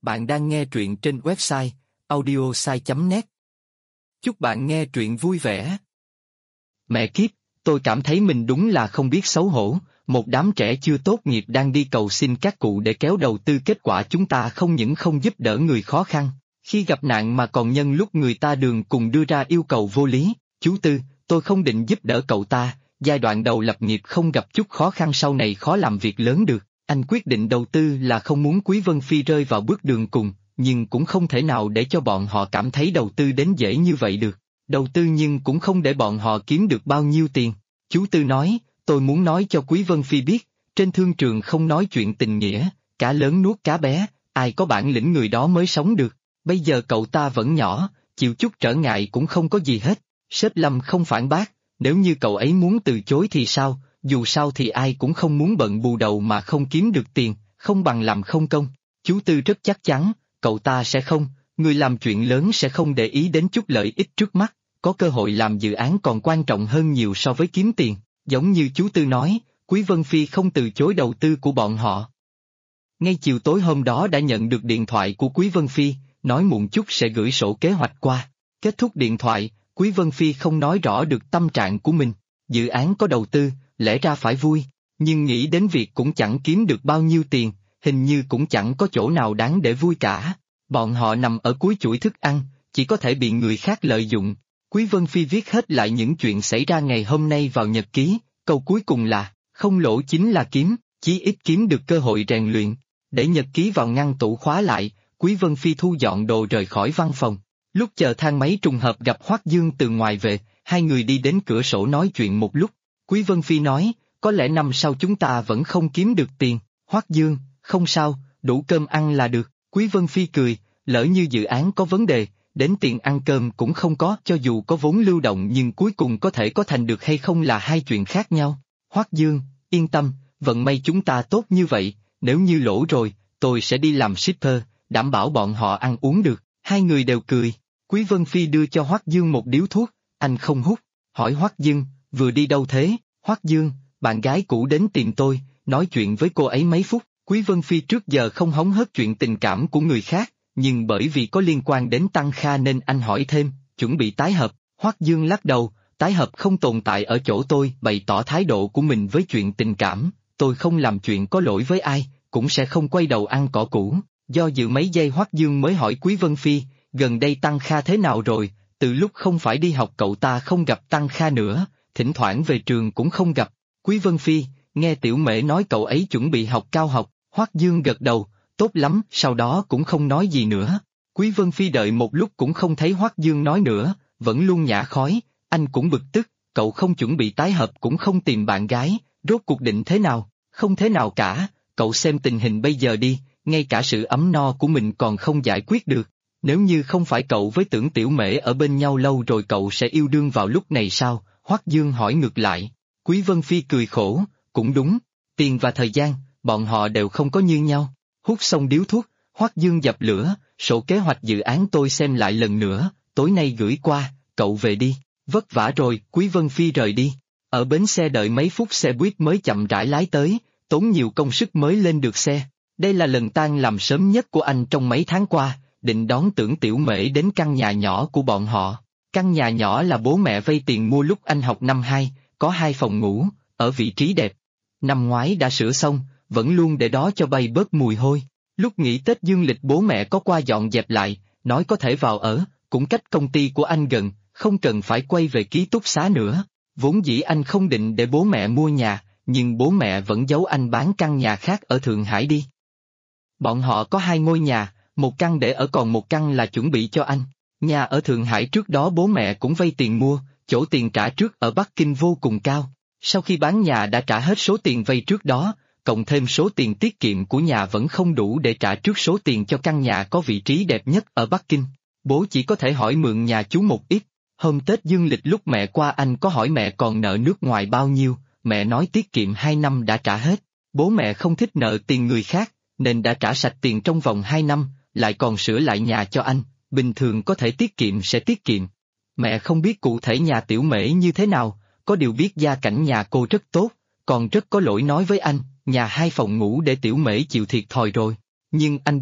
Bạn đang nghe truyện trên website audiosai.net. Chúc bạn nghe truyện vui vẻ. Mẹ kiếp, tôi cảm thấy mình đúng là không biết xấu hổ, một đám trẻ chưa tốt nghiệp đang đi cầu xin các cụ để kéo đầu tư, kết quả chúng ta không những không giúp đỡ người khó khăn, khi gặp nạn mà còn nhân lúc người ta đường cùng đưa ra yêu cầu vô lý. Chú Tư, tôi không định giúp đỡ cậu ta, giai đoạn đầu lập nghiệp không gặp chút khó khăn sau này khó làm việc lớn được. Anh quyết định đầu tư là không muốn Quý Vân Phi rơi vào bước đường cùng, nhưng cũng không thể nào để cho bọn họ cảm thấy đầu tư đến dễ như vậy được. Đầu tư nhưng cũng không để bọn họ kiếm được bao nhiêu tiền. Chú Tư nói, tôi muốn nói cho Quý Vân Phi biết, trên thương trường không nói chuyện tình nghĩa, cá lớn nuốt cá bé, ai có bản lĩnh người đó mới sống được. Bây giờ cậu ta vẫn nhỏ, chịu chút trở ngại cũng không có gì hết. Sếp Lâm không phản bác, nếu như cậu ấy muốn từ chối thì sao? Dù sao thì ai cũng không muốn bận bù đầu mà không kiếm được tiền, không bằng làm không công. Chú Tư rất chắc chắn, cậu ta sẽ không, người làm chuyện lớn sẽ không để ý đến chút lợi ích trước mắt, có cơ hội làm dự án còn quan trọng hơn nhiều so với kiếm tiền. Giống như chú Tư nói, Quý Vân Phi không từ chối đầu tư của bọn họ. Ngay chiều tối hôm đó đã nhận được điện thoại của Quý Vân Phi, nói muộn chút sẽ gửi sổ kế hoạch qua. Kết thúc điện thoại, Quý Vân Phi không nói rõ được tâm trạng của mình. Dự án có đầu tư, lẽ ra phải vui, nhưng nghĩ đến việc cũng chẳng kiếm được bao nhiêu tiền, hình như cũng chẳng có chỗ nào đáng để vui cả. Bọn họ nằm ở cuối chuỗi thức ăn, chỉ có thể bị người khác lợi dụng. Quý Vân Phi viết hết lại những chuyện xảy ra ngày hôm nay vào nhật ký, câu cuối cùng là, không lỗ chính là kiếm, chí ít kiếm được cơ hội rèn luyện. Để nhật ký vào ngăn tủ khóa lại, Quý Vân Phi thu dọn đồ rời khỏi văn phòng. Lúc chờ thang máy trùng hợp gặp Hoắc Dương từ ngoài về, hai người đi đến cửa sổ nói chuyện một lúc. Quý Vân Phi nói, có lẽ năm sau chúng ta vẫn không kiếm được tiền. Hoắc Dương, không sao, đủ cơm ăn là được. Quý Vân Phi cười, lỡ như dự án có vấn đề, đến tiền ăn cơm cũng không có, cho dù có vốn lưu động nhưng cuối cùng có thể có thành được hay không là hai chuyện khác nhau. Hoắc Dương, yên tâm, vận may chúng ta tốt như vậy, nếu như lỗ rồi, tôi sẽ đi làm shipper, đảm bảo bọn họ ăn uống được. Hai người đều cười. Quý Vân Phi đưa cho Hoắc Dương một điếu thuốc, anh không hút, hỏi Hoắc Dương, vừa đi đâu thế? Hoắc Dương, bạn gái cũ đến tìm tôi, nói chuyện với cô ấy mấy phút. Quý Vân Phi trước giờ không hóng hớt chuyện tình cảm của người khác, nhưng bởi vì có liên quan đến Tăng Kha nên anh hỏi thêm, chuẩn bị tái hợp. Hoắc Dương lắc đầu, tái hợp không tồn tại ở chỗ tôi, bày tỏ thái độ của mình với chuyện tình cảm, tôi không làm chuyện có lỗi với ai, cũng sẽ không quay đầu ăn cỏ cũ. Do dự mấy giây Hoắc Dương mới hỏi Quý Vân Phi, gần đây Tăng Kha thế nào rồi? Từ lúc không phải đi học cậu ta không gặp Tăng Kha nữa, thỉnh thoảng về trường cũng không gặp. Quý Vân Phi, nghe Tiểu Mễ nói cậu ấy chuẩn bị học cao học. Hoắc Dương gật đầu, tốt lắm, sau đó cũng không nói gì nữa. Quý Vân Phi đợi một lúc cũng không thấy Hoắc Dương nói nữa, vẫn luôn nhả khói, anh cũng bực tức, cậu không chuẩn bị tái hợp cũng không tìm bạn gái, rốt cuộc định thế nào? Không thế nào cả, cậu xem tình hình bây giờ đi, ngay cả sự ấm no của mình còn không giải quyết được. Nếu như không phải cậu với Tưởng Tiểu Mễ ở bên nhau lâu rồi cậu sẽ yêu đương vào lúc này sao? Hoắc Dương hỏi ngược lại. Quý Vân Phi cười khổ, cũng đúng, tiền và thời gian, bọn họ đều không có như nhau. Hút xong điếu thuốc, Hoắc Dương dập lửa, sổ kế hoạch dự án tôi xem lại lần nữa, tối nay gửi qua, cậu về đi. Vất vả rồi, Quý Vân Phi rời đi. Ở bến xe đợi mấy phút xe buýt mới chậm rãi lái tới, tốn nhiều công sức mới lên được xe. Đây là lần tan làm sớm nhất của anh trong mấy tháng qua, định đón Tưởng Tiểu Mễ đến căn nhà nhỏ của bọn họ. Căn nhà nhỏ là bố mẹ vay tiền mua lúc anh học năm 2, có 2 phòng ngủ, ở vị trí đẹp. Năm ngoái đã sửa xong, vẫn luôn để đó cho bay bớt mùi hôi. Lúc nghỉ Tết dương lịch bố mẹ có qua dọn dẹp lại, nói có thể vào ở, cũng cách công ty của anh gần, không cần phải quay về ký túc xá nữa. Vốn dĩ anh không định để bố mẹ mua nhà, nhưng bố mẹ vẫn giấu anh bán căn nhà khác ở Thượng Hải đi. Bọn họ có 2 ngôi nhà, một căn để ở còn một căn là chuẩn bị cho anh. Nhà ở Thượng Hải trước đó bố mẹ cũng vay tiền mua, chỗ tiền trả trước ở Bắc Kinh vô cùng cao. Sau khi bán nhà đã trả hết số tiền vay trước đó, cộng thêm số tiền tiết kiệm của nhà vẫn không đủ để trả trước số tiền cho căn nhà có vị trí đẹp nhất ở Bắc Kinh. Bố chỉ có thể hỏi mượn nhà chú một ít. Hôm Tết dương lịch lúc mẹ qua anh có hỏi mẹ còn nợ nước ngoài bao nhiêu, mẹ nói tiết kiệm 2 năm đã trả hết. Bố mẹ không thích nợ tiền người khác, nên đã trả sạch tiền trong vòng 2 năm, lại còn sửa lại nhà cho anh, bình thường có thể tiết kiệm sẽ tiết kiệm. Mẹ không biết cụ thể nhà Tiểu Mễ như thế nào, có điều biết gia cảnh nhà cô rất tốt, còn rất có lỗi nói với anh, nhà 2 phòng ngủ để Tiểu Mễ chịu thiệt thòi rồi. Nhưng anh biết,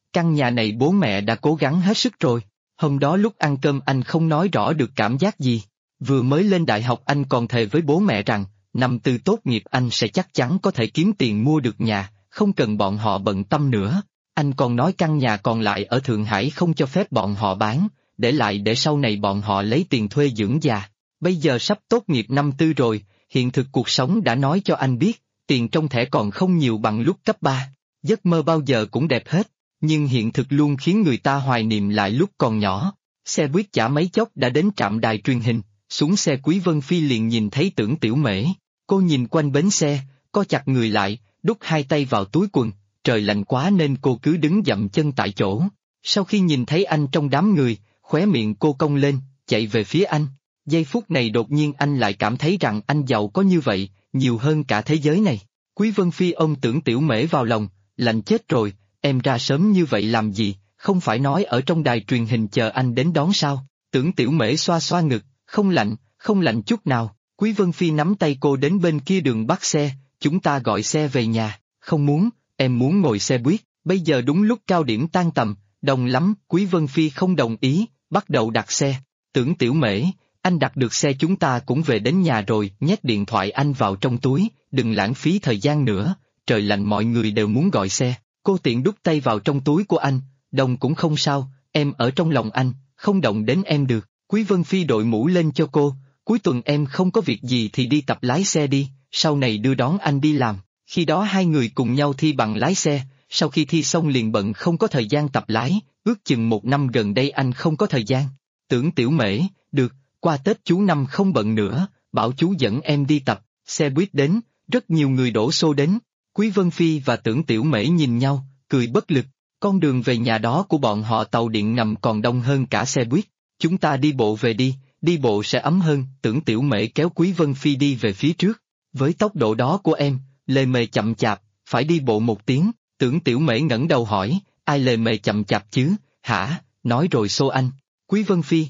căn nhà này bố mẹ đã cố gắng hết sức rồi. Hôm đó lúc ăn cơm anh không nói rõ được cảm giác gì. Vừa mới lên đại học anh còn thề với bố mẹ rằng, năm tư tốt nghiệp anh sẽ chắc chắn có thể kiếm tiền mua được nhà, không cần bọn họ bận tâm nữa. Anh còn nói căn nhà còn lại ở Thượng Hải không cho phép bọn họ bán, để lại để sau này bọn họ lấy tiền thuê dưỡng già. Bây giờ sắp tốt nghiệp năm tư rồi, hiện thực cuộc sống đã nói cho anh biết, tiền trong thẻ còn không nhiều bằng lúc cấp 3. Giấc mơ bao giờ cũng đẹp hết, nhưng hiện thực luôn khiến người ta hoài niệm lại lúc còn nhỏ. Xe buýt chả mấy chốc đã đến trạm đài truyền hình, xuống xe Quý Vân Phi liền nhìn thấy Tưởng Tiểu Mễ. Cô nhìn quanh bến xe, co chặt người lại, đút hai tay vào túi quần, trời lạnh quá nên cô cứ đứng dậm chân tại chỗ. Sau khi nhìn thấy anh trong đám người, khóe miệng cô cong lên, chạy về phía anh. Giây phút này đột nhiên anh lại cảm thấy rằng anh giàu có như vậy, nhiều hơn cả thế giới này. Quý Vân Phi ôm Tưởng Tiểu Mễ vào lòng, lạnh chết rồi, em ra sớm như vậy làm gì, không phải nói ở trong đài truyền hình chờ anh đến đón sao? Tưởng Tiểu Mễ xoa xoa ngực, không lạnh chút nào. Quý Vân Phi nắm tay cô đến bên kia đường bắt xe, chúng ta gọi xe về nhà. Không muốn, em muốn ngồi xe buýt, bây giờ đúng lúc cao điểm tan tầm, đông lắm. Quý Vân Phi không đồng ý, bắt đầu đặt xe. Tưởng Tiểu Mễ, anh đặt được xe chúng ta cũng về đến nhà rồi, nhét điện thoại anh vào trong túi, đừng lãng phí thời gian nữa, trời lạnh mọi người đều muốn gọi xe. Cô tiện đút tay vào trong túi của anh, đồng cũng không sao, em ở trong lòng anh, không động đến em được. Quý Vân Phi đội mũ lên cho cô, cuối tuần em không có việc gì thì đi tập lái xe đi, sau này đưa đón anh đi làm. Khi đó hai người cùng nhau thi bằng lái xe, sau khi thi xong liền bận không có thời gian tập lái, ước chừng một năm gần đây anh không có thời gian. Tưởng Tiểu Mễ, được, qua Tết chú năm không bận nữa, bảo chú dẫn em đi tập. Xe buýt đến, rất nhiều người đổ xô đến. Quý Vân Phi và Tưởng Tiểu Mễ nhìn nhau, cười bất lực. Con đường về nhà đó của bọn họ tàu điện ngầm còn đông hơn cả xe buýt. Chúng ta đi bộ về đi bộ sẽ ấm hơn. Tưởng Tiểu Mễ kéo Quý Vân Phi đi về phía trước. Với tốc độ đó của em, lề mề chậm chạp, phải đi bộ 1 tiếng. Tưởng Tiểu Mễ ngẩng đầu hỏi, ai lề mề chậm chạp chứ, hả, nói rồi xô anh. Quý Vân Phi,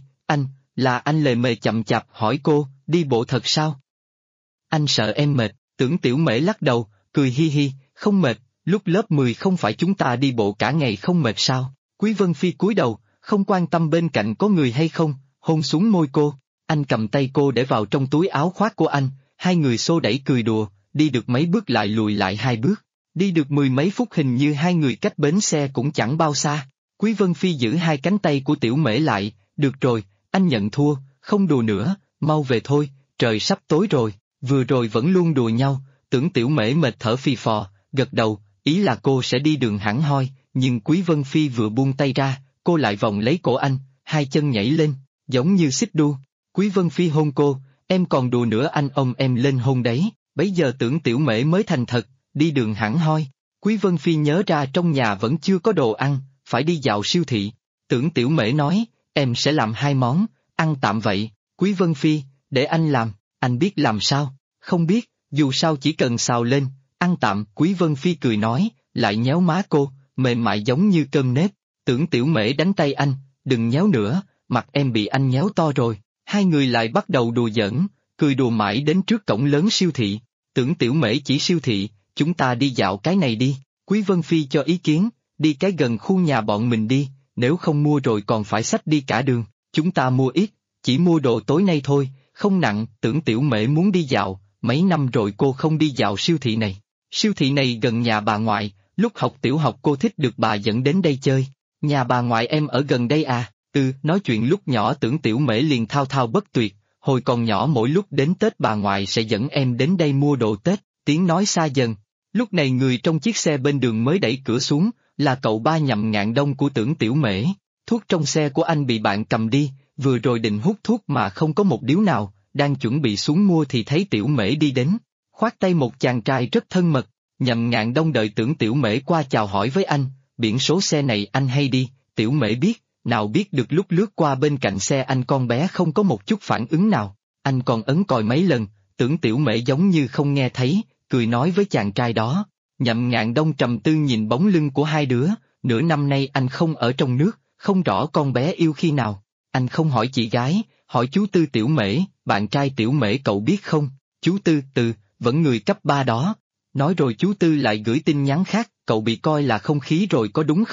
là anh lề mề chậm chạp hỏi cô, đi bộ thật sao? Anh sợ em mệt. Tưởng Tiểu Mễ lắc đầu, cười hi hi, không mệt, lúc lớp 10 không phải chúng ta đi bộ cả ngày không mệt sao? Quý Vân Phi cúi đầu, không quan tâm bên cạnh có người hay không, hôn xuống môi cô. Anh cầm tay cô để vào trong túi áo khoác của anh, hai người xô đẩy cười đùa, đi được mấy bước lại lùi lại 2 bước. Đi được 10 mấy phút hình như hai người cách bến xe cũng chẳng bao xa. Quý Vân Phi giữ hai cánh tay của Tiểu Mễ lại, được rồi, anh nhận thua, không đùa nữa, mau về thôi, trời sắp tối rồi. Vừa rồi vẫn luôn đùa nhau, Tưởng Tiểu Mễ mệt thở phì phò, gật đầu, ý là cô sẽ đi đường hẳn hoi, nhưng Quý Vân Phi vừa buông tay ra, cô lại vòng lấy cổ anh, hai chân nhảy lên, giống như xích đu. Quý Vân Phi hôn cô, em còn đùa nữa anh ôm em lên hôn đấy. Bấy giờ Tưởng Tiểu Mễ mới thành thật, đi đường hẳn hoi. Quý Vân Phi nhớ ra trong nhà vẫn chưa có đồ ăn, phải đi dạo siêu thị. Tưởng Tiểu Mễ nói, em sẽ làm 2 món, ăn tạm vậy. Quý Vân Phi, để anh làm, anh biết làm sao? Không biết, dù sao chỉ cần xào lên, ăn tạm. Quý Vân Phi cười nói, lại nhéo má cô, mềm mại giống như cơm nếp. Tưởng Tiểu Mễ đánh tay anh, đừng nhéo nữa, mặt em bị anh nhéo to rồi. Hai người lại bắt đầu đùa giỡn, cười đùa mãi đến trước cổng lớn siêu thị. Tưởng Tiểu Mễ chỉ siêu thị, chúng ta đi dạo cái này đi. Quý Vân Phi cho ý kiến, đi cái gần khu nhà bọn mình đi, nếu không mua rồi còn phải xách đi cả đường. Chúng ta mua ít, chỉ mua đồ tối nay thôi, không nặng. Tưởng Tiểu Mễ muốn đi dạo, mấy năm rồi cô không đi dạo siêu thị này. Siêu thị này gần nhà bà ngoại, lúc học tiểu học cô thích được bà dẫn đến đây chơi. Nhà bà ngoại em ở gần đây à? Nói chuyện lúc nhỏ Tưởng Tiểu Mễ liền thao thao bất tuyệt, hồi còn nhỏ mỗi lúc đến Tết bà ngoại sẽ dẫn em đến đây mua đồ Tết, tiếng nói xa dần. Lúc này người trong chiếc xe bên đường mới đẩy cửa xuống, là cậu ba Nhậm Ngạn Đông của Tưởng Tiểu Mễ. Thuốc trong xe của anh bị bạn cầm đi, vừa rồi định hút thuốc mà không có một điếu nào, đang chuẩn bị xuống mua thì thấy Tiểu Mễ đi đến, khoát tay một chàng trai rất thân mật. Nhậm Ngạn Đông đợi Tưởng Tiểu Mễ qua chào hỏi với anh, biển số xe này anh hay đi. Tiểu Mễ biết, nào biết được lúc lướt qua bên cạnh xe anh con bé không có một chút phản ứng nào, anh còn ấn còi mấy lần. Tưởng Tiểu Mễ giống như không nghe thấy, cười nói với chàng trai đó. Nhậm Ngạn Đông trầm tư nhìn bóng lưng của hai đứa, nửa năm nay anh không ở trong nước, không rõ con bé yêu khi nào. Anh không hỏi chị gái, hỏi chú Tư. Tiểu Mễ, bạn trai Tiểu Mễ cậu biết không? Chú Tư, vẫn người cấp 3 đó. Nói rồi chú Tư lại gửi tin nhắn khác, cậu bị coi là không khí rồi có đúng không?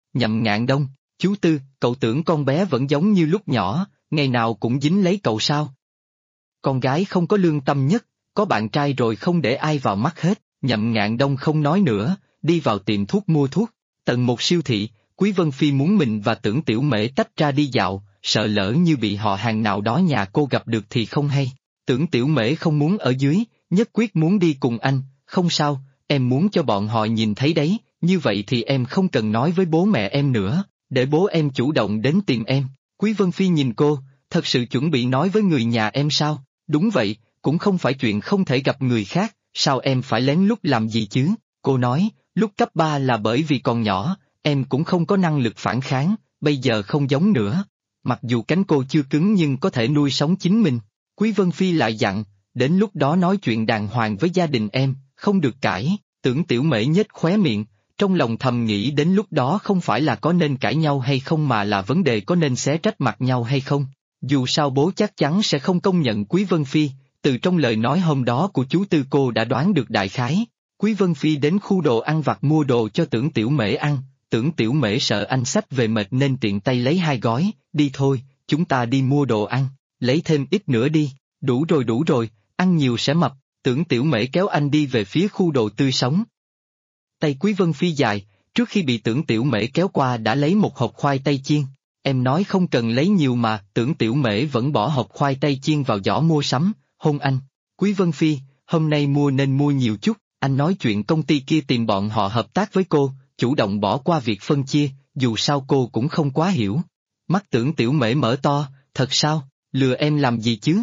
Nhậm Ngạn Đông, chú Tư, cậu tưởng con bé vẫn giống như lúc nhỏ, ngày nào cũng dính lấy cậu sao? Con gái không có lương tâm nhất, có bạn trai rồi không để ai vào mắt hết. Nhậm Ngạn Đông không nói nữa, đi vào tiệm thuốc mua thuốc. Tầng 1 siêu thị, Quý Vân Phi muốn mình và Tưởng Tiểu Mễ tách ra đi dạo, sợ lỡ như bị họ hàng nào đó nhà cô gặp được thì không hay. Tưởng Tiểu Mễ không muốn ở dưới, nhất quyết muốn đi cùng anh. Không sao, em muốn cho bọn họ nhìn thấy đấy, như vậy thì em không cần nói với bố mẹ em nữa, để bố em chủ động đến tìm em. Quý Vân Phi nhìn cô, thật sự chuẩn bị nói với người nhà em sao? Đúng vậy, cũng không phải chuyện không thể gặp người khác, sao em phải lén lút làm gì chứ? Cô nói, lúc cấp 3 là bởi vì còn nhỏ, em cũng không có năng lực phản kháng, bây giờ không giống nữa. Mặc dù cánh cô chưa cứng nhưng có thể nuôi sống chính mình. Quý Vân Phi lại dặn, đến lúc đó nói chuyện đàng hoàng với gia đình em, không được cãi. Tưởng Tiểu Mễ nhếch khóe miệng, trong lòng thầm nghĩ đến lúc đó không phải là có nên cãi nhau hay không mà là vấn đề có nên xé rách mặt nhau hay không. Dù sao bố chắc chắn sẽ không công nhận Quý Vân Phi, từ trong lời nói hôm đó của chú Tư cô đã đoán được đại khái. Quý Vân Phi đến khu đồ ăn vặt mua đồ cho Tưởng Tiểu Mễ ăn, Tưởng Tiểu Mễ sợ anh xách về mệt nên tiện tay lấy 2 gói, đi thôi, chúng ta đi mua đồ ăn, lấy thêm ít nữa đi, đủ rồi, ăn nhiều sẽ mập. Tưởng Tiểu Mễ kéo anh đi về phía khu đồ tươi sống. Tay Quý Vân Phi dài, trước khi bị Tưởng Tiểu Mễ kéo qua đã lấy một hộp khoai tây chiên. Em nói không cần lấy nhiều mà, Tưởng Tiểu Mễ vẫn bỏ hộp khoai tây chiên vào giỏ mua sắm, hôn anh. Quý Vân Phi, hôm nay mua nên mua nhiều chút, anh nói chuyện công ty kia tìm bọn họ hợp tác với cô, chủ động bỏ qua việc phân chia, dù sao cô cũng không quá hiểu. Mắt Tưởng Tiểu Mễ mở to, thật sao, lừa em làm gì chứ?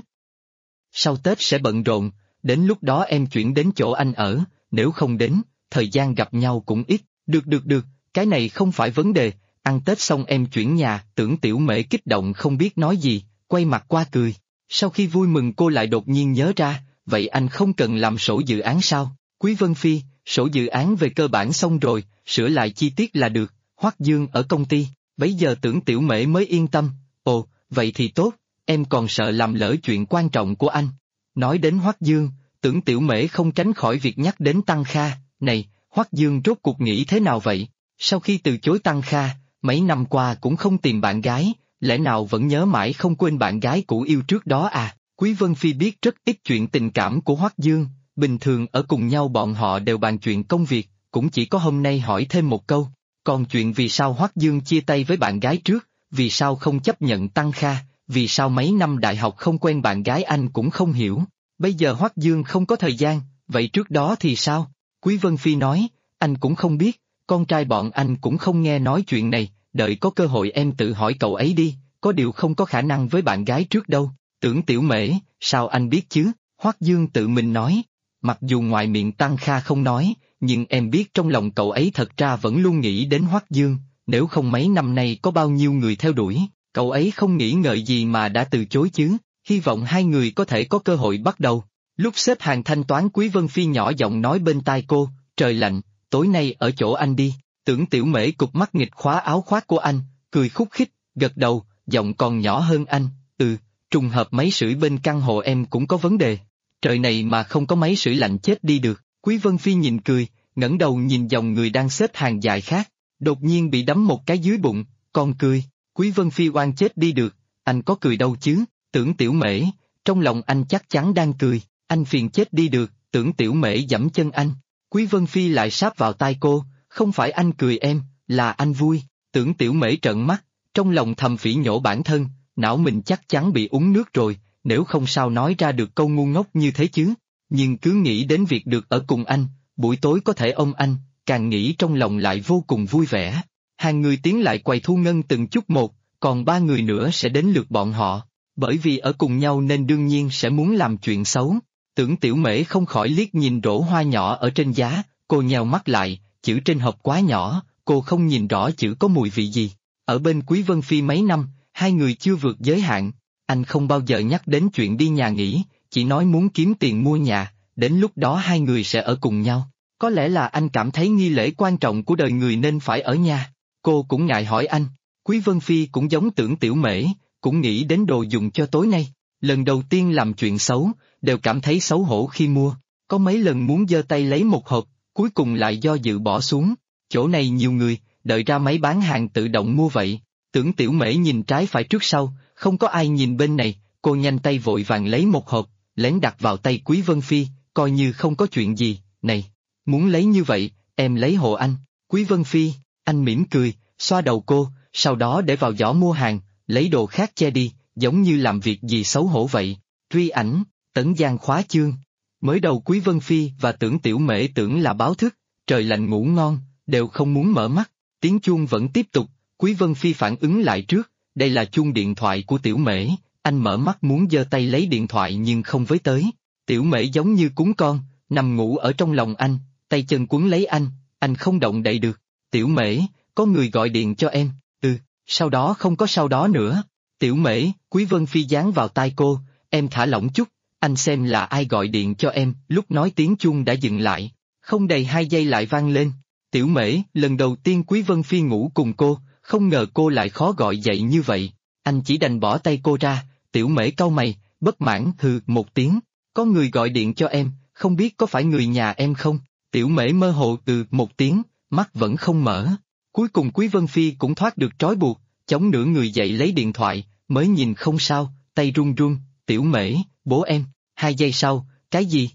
Sau Tết sẽ bận rộn, đến lúc đó em chuyển đến chỗ anh ở, nếu không đến, thời gian gặp nhau cũng ít, được, cái này không phải vấn đề, ăn Tết xong em chuyển nhà. Tưởng Tiểu Mễ kích động không biết nói gì, quay mặt qua cười. Sau khi vui mừng cô lại đột nhiên nhớ ra, vậy anh không cần làm sổ dự án sao? Quý Vân Phi, sổ dự án về cơ bản xong rồi, sửa lại chi tiết là được, Hoắc Dương ở công ty, bấy giờ Tưởng Tiểu Mễ mới yên tâm, ồ, vậy thì tốt, em còn sợ làm lỡ chuyện quan trọng của anh. Nói đến Hoắc Dương, Tưởng Tiểu Mễ không tránh khỏi việc nhắc đến Tăng Kha, này, Hoắc Dương rốt cuộc nghĩ thế nào vậy? Sau khi từ chối Tăng Kha, mấy năm qua cũng không tìm bạn gái, lẽ nào vẫn nhớ mãi không quên bạn gái cũ yêu trước đó à? Quý Vân Phi biết rất ít chuyện tình cảm của Hoắc Dương, bình thường ở cùng nhau bọn họ đều bàn chuyện công việc, cũng chỉ có hôm nay hỏi thêm một câu. Còn chuyện vì sao Hoắc Dương chia tay với bạn gái trước, vì sao không chấp nhận Tăng Kha, vì sao mấy năm đại học không quen bạn gái anh cũng không hiểu. Bây giờ Hoắc Dương không có thời gian, vậy trước đó thì sao? Quý Vân Phi nói, anh cũng không biết, con trai bọn anh cũng không nghe nói chuyện này, đợi có cơ hội em tự hỏi cậu ấy đi, có điều không có khả năng với bạn gái trước đâu. Tưởng Tiểu Mễ, sao anh biết chứ? Hoắc Dương tự mình nói, mặc dù ngoài miệng Tăng Kha không nói, nhưng em biết trong lòng cậu ấy thật ra vẫn luôn nghĩ đến Hoắc Dương, nếu không mấy năm nay có bao nhiêu người theo đuổi, cậu ấy không nghĩ ngợi gì mà đã từ chối chứ, hy vọng hai người có thể có cơ hội bắt đầu. Lúc xếp hàng thanh toán Quý Vân Phi nhỏ giọng nói bên tai cô, trời lạnh, tối nay ở chỗ anh đi. Tưởng Tiểu Mễ cụp mắt nghịch khóa áo khoác của anh, cười khúc khích, gật đầu, giọng còn nhỏ hơn anh, trùng hợp máy sưởi bên căn hộ em cũng có vấn đề. Trời này mà không có máy sưởi lạnh chết đi được. Quý Vân Phi nhìn cười, ngẩng đầu nhìn dòng người đang xếp hàng dài khác, đột nhiên bị đấm một cái dưới bụng, còn cười. Quý Vân Phi oan chết đi được, anh có cười đâu chứ? Tưởng Tiểu Mễ, trong lòng anh chắc chắn đang cười, anh phiền chết đi được. Tưởng Tiểu Mễ giẫm chân anh. Quý Vân Phi lại sáp vào tai cô, không phải anh cười em, là anh vui. Tưởng Tiểu Mễ trợn mắt, trong lòng thầm phỉ nhổ bản thân, não mình chắc chắn bị uống nước rồi, nếu không sao nói ra được câu ngu ngốc như thế chứ. Nhưng cứ nghĩ đến việc được ở cùng anh, buổi tối có thể ôm anh, càng nghĩ trong lòng lại vô cùng vui vẻ. Hàng người tiến lại quầy thu ngân từng chút một, còn 3 người nữa sẽ đến lượt bọn họ. Bởi vì ở cùng nhau nên đương nhiên sẽ muốn làm chuyện xấu. Tưởng Tiểu Mễ không khỏi liếc nhìn rổ hoa nhỏ ở trên giá, cô nheo mắt lại, chữ trên hộp quá nhỏ, cô không nhìn rõ chữ có mùi vị gì. Ở bên Quý Vân Phi mấy năm, hai người chưa vượt giới hạn, anh không bao giờ nhắc đến chuyện đi nhà nghỉ, chỉ nói muốn kiếm tiền mua nhà, đến lúc đó hai người sẽ ở cùng nhau. Có lẽ là anh cảm thấy nghi lễ quan trọng của đời người nên phải ở nhà. Cô cũng ngại hỏi anh. Quý Vân Phi cũng giống Tưởng Tiểu Mễ, cũng nghĩ đến đồ dùng cho tối nay. Lần đầu tiên làm chuyện xấu, đều cảm thấy xấu hổ khi mua. Có mấy lần muốn giơ tay lấy một hộp, cuối cùng lại do dự bỏ xuống. Chỗ này nhiều người, đợi ra máy bán hàng tự động mua vậy. Tưởng Tiểu Mễ nhìn trái phải trước sau, không có ai nhìn bên này, cô nhanh tay vội vàng lấy một hộp, lén đặt vào tay Quý Vân Phi, coi như không có chuyện gì. Này, muốn lấy như vậy, em lấy hộ anh. Quý Vân Phi, anh mỉm cười, xoa đầu cô, sau đó để vào giỏ mua hàng, lấy đồ khác che đi, giống như làm việc gì xấu hổ vậy. Truy ảnh, Tấn Giang khóa chương. Mới đầu Quý Vân Phi và Tưởng Tiểu Mễ tưởng là báo thức, trời lạnh ngủ ngon, đều không muốn mở mắt, tiếng chuông vẫn tiếp tục, Quý Vân Phi phản ứng lại trước, đây là chuông điện thoại của Tiểu Mễ, anh mở mắt muốn giơ tay lấy điện thoại nhưng không với tới. Tiểu Mễ giống như cún con, nằm ngủ ở trong lòng anh, tay chân quấn lấy anh không động đậy được. Tiểu Mễ, có người gọi điện cho em. Sau đó không có sau đó nữa. Tiểu Mễ, Quý Vân Phi dán vào tai cô, em thả lỏng chút, anh xem là ai gọi điện cho em. Lúc nói tiếng chuông đã dừng lại, không đầy 2 giây lại vang lên. Tiểu Mễ, lần đầu tiên Quý Vân Phi ngủ cùng cô, không ngờ cô lại khó gọi dậy như vậy. Anh chỉ đành bỏ tay cô ra. Tiểu Mễ cau mày, bất mãn hừ một tiếng. Có người gọi điện cho em, không biết có phải người nhà em không? Tiểu Mễ mơ hồ một tiếng, mắt vẫn không mở. Cuối cùng Quý Vân Phi cũng thoát được trói buộc, chống nửa người dậy lấy điện thoại, mới nhìn không sao, tay run run. Tiểu Mễ, bố em. 2 giây sau, cái gì?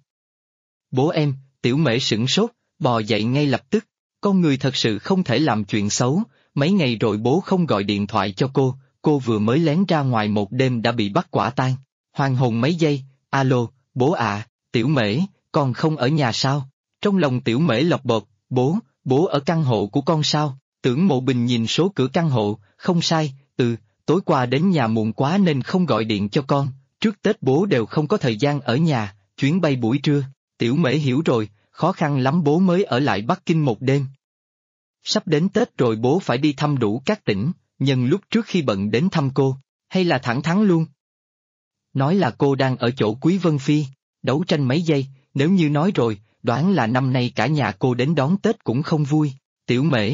Bố em. Tiểu Mễ sửng sốt, bò dậy ngay lập tức. Con người thật sự không thể làm chuyện xấu, mấy ngày rồi bố không gọi điện thoại cho cô vừa mới lén ra ngoài một đêm đã bị bắt quả tang. Hoàng hồn mấy giây, alo, bố ạ. Tiểu Mễ, con không ở nhà sao? Trong lòng Tiểu Mễ lọc bột, bố ở căn hộ của con sao? Tưởng Mộ Bình nhìn số cửa căn hộ, không sai, tối qua đến nhà muộn quá nên không gọi điện cho con, trước Tết bố đều không có thời gian ở nhà, chuyến bay buổi trưa. Tiểu Mễ hiểu rồi, khó khăn lắm bố mới ở lại Bắc Kinh một đêm. Sắp đến Tết rồi bố phải đi thăm đủ các tỉnh, nhân lúc trước khi bận đến thăm cô, hay là thẳng thắn luôn. Nói là cô đang ở chỗ Quý Vân Phi, đấu tranh mấy giây, nếu như nói rồi, đoán là năm nay cả nhà cô đến đón Tết cũng không vui. Tiểu Mễ,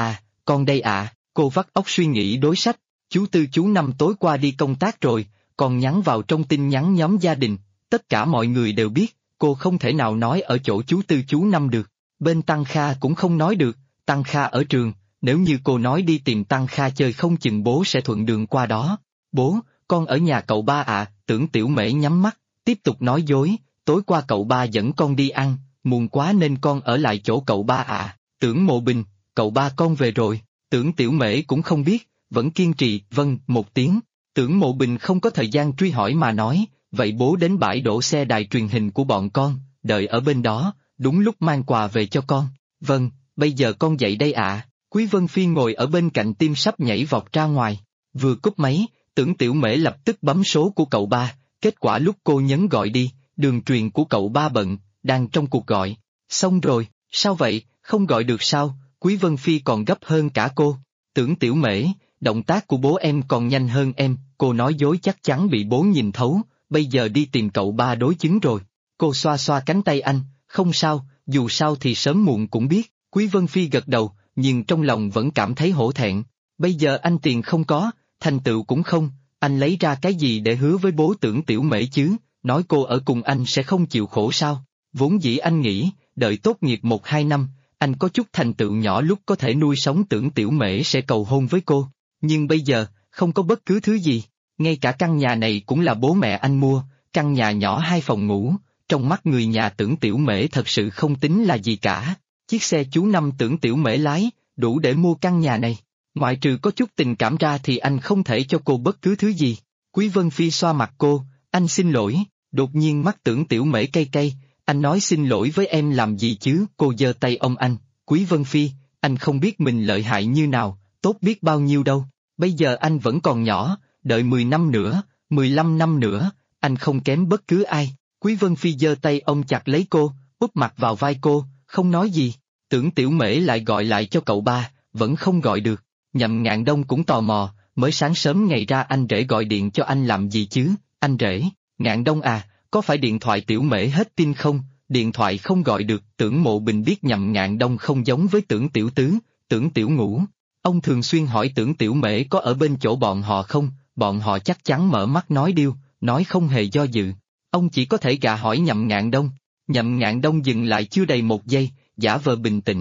con đây cô vắt óc suy nghĩ đối sách, chú Tư chú Năm tối qua đi công tác rồi, còn nhắn vào trong tin nhắn nhóm gia đình, tất cả mọi người đều biết, cô không thể nào nói ở chỗ chú Tư chú Năm được, bên Tăng Kha cũng không nói được, Tăng Kha ở trường, nếu như cô nói đi tìm Tăng Kha chơi không chừng bố sẽ thuận đường qua đó. Bố, con ở nhà cậu ba Tưởng Tiểu Mễ nhắm mắt, tiếp tục nói dối, tối qua cậu ba dẫn con đi ăn, muộn quá nên con ở lại chỗ cậu ba Tưởng Mộ Bình, cậu ba con về rồi. Tưởng Tiểu Mễ cũng không biết, vẫn kiên trì, vâng, một tiếng. Tưởng Mộ Bình không có thời gian truy hỏi mà nói, vậy bố đến bãi đổ xe đài truyền hình của bọn con, đợi ở bên đó, đúng lúc mang quà về cho con. Vâng, bây giờ con dậy đây Quý Vân Phi ngồi ở bên cạnh tim sắp nhảy vọt ra ngoài. Vừa cúp máy, Tưởng Tiểu Mễ lập tức bấm số của cậu ba, kết quả lúc cô nhấn gọi đi, đường truyền của cậu ba bận, đang trong cuộc gọi. Xong rồi, sao vậy, không gọi được sao? Quý Vân Phi còn gấp hơn cả cô. Tưởng Tiểu Mễ, động tác của bố em còn nhanh hơn em, cô nói dối chắc chắn bị bố nhìn thấu, bây giờ đi tìm cậu ba đối chứng rồi. Cô xoa xoa cánh tay anh, không sao, dù sao thì sớm muộn cũng biết. Quý Vân Phi gật đầu, nhưng trong lòng vẫn cảm thấy hổ thẹn. Bây giờ anh tiền không có, thành tựu cũng không, anh lấy ra cái gì để hứa với bố Tưởng Tiểu Mễ chứ, nói cô ở cùng anh sẽ không chịu khổ sao? Vốn dĩ anh nghĩ, đợi tốt nghiệp 1-2 năm, anh có chút thành tựu nhỏ lúc có thể nuôi sống Tưởng Tiểu Mễ sẽ cầu hôn với cô, nhưng bây giờ, không có bất cứ thứ gì, ngay cả căn nhà này cũng là bố mẹ anh mua, căn nhà nhỏ 2 phòng ngủ, trong mắt người nhà Tưởng Tiểu Mễ thật sự không tính là gì cả, chiếc xe chú Năm Tưởng Tiểu Mễ lái, đủ để mua căn nhà này, ngoại trừ có chút tình cảm ra thì anh không thể cho cô bất cứ thứ gì. Quý Vân Phi xoa mặt cô, anh xin lỗi, đột nhiên mắt Tưởng Tiểu Mễ cay cay. Anh nói xin lỗi với em làm gì chứ? Cô giơ tay ôm anh. Quý Vân Phi, anh không biết mình lợi hại như nào, tốt biết bao nhiêu đâu. Bây giờ anh vẫn còn nhỏ, đợi 10 năm nữa, 15 năm nữa, anh không kém bất cứ ai. Quý Vân Phi giơ tay ôm chặt lấy cô, úp mặt vào vai cô, không nói gì. Tưởng Tiểu Mễ lại gọi lại cho cậu ba, vẫn không gọi được. Nhậm Ngạn Đông cũng tò mò, mới sáng sớm ngày ra anh rể gọi điện cho anh làm gì chứ? Anh rể, Ngạn Đông có phải điện thoại Tiểu Mễ hết pin không? Điện thoại không gọi được. Tưởng Mộ Bình biết Nhậm Ngạn Đông không giống với Tưởng Tiểu Tứ, Tưởng Tiểu Ngũ. Ông thường xuyên hỏi Tưởng Tiểu Mễ có ở bên chỗ bọn họ không, bọn họ chắc chắn mở mắt nói điêu, nói không hề do dự. Ông chỉ có thể gạ hỏi Nhậm Ngạn Đông. Nhậm Ngạn Đông dừng lại chưa đầy 1 giây, giả vờ bình tĩnh,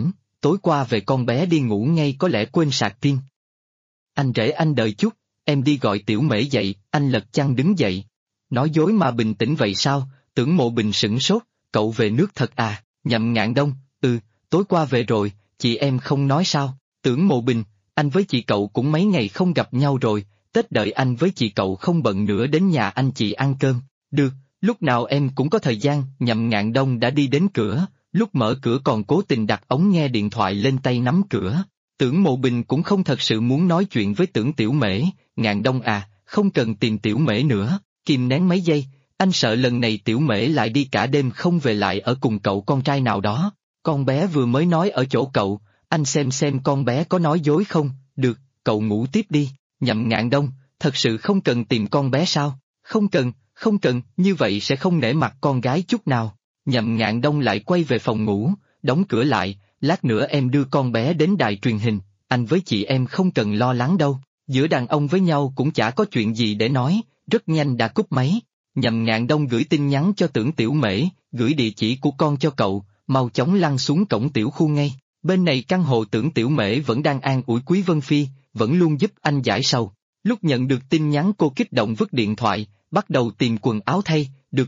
tối qua về con bé đi ngủ ngay có lẽ quên sạc pin. Anh rể anh đợi chút, em đi gọi Tiểu Mễ dậy, anh lật chăn đứng dậy. Nói dối mà bình tĩnh vậy sao? Tưởng Mộ Bình sửng sốt, cậu về nước thật à? Nhậm Ngạn Đông, tối qua về rồi, chị em không nói sao? Tưởng Mộ Bình, anh với chị cậu cũng mấy ngày không gặp nhau rồi, Tết đợi anh với chị cậu không bận nữa đến nhà anh chị ăn cơm. Được, lúc nào em cũng có thời gian. Nhậm Ngạn Đông đã đi đến cửa, lúc mở cửa còn cố tình đặt ống nghe điện thoại lên tay nắm cửa. Tưởng Mộ Bình cũng không thật sự muốn nói chuyện với Tưởng Tiểu Mễ. Ngạn Đông à, không cần tìm Tiểu Mễ nữa, kìm nén mấy giây, anh sợ lần này Tiểu Mễ lại đi cả đêm không về lại ở cùng cậu con trai nào đó. Con bé vừa mới nói ở chỗ cậu, anh xem con bé có nói dối không. Được, cậu ngủ tiếp đi. Nhậm Ngạn Đông, thật sự không cần tìm con bé sao? Không cần, như vậy sẽ không nể mặt con gái chút nào. Nhậm Ngạn Đông lại quay về phòng ngủ, đóng cửa lại, lát nữa em đưa con bé đến đài truyền hình, anh với chị em không cần lo lắng đâu. Giữa đàn ông với nhau cũng chả có chuyện gì để nói, rất nhanh đã cúp máy. Nhậm Ngạn Đông gửi tin nhắn cho Tưởng Tiểu Mễ, gửi địa chỉ của con cho cậu, mau chóng lăn xuống cổng tiểu khu ngay. Bên này căn hộ Tưởng Tiểu Mễ vẫn đang an ủi Quý Vân Phi, vẫn luôn giúp anh giải sầu. Lúc nhận được tin nhắn cô kích động vứt điện thoại, bắt đầu tìm quần áo thay, được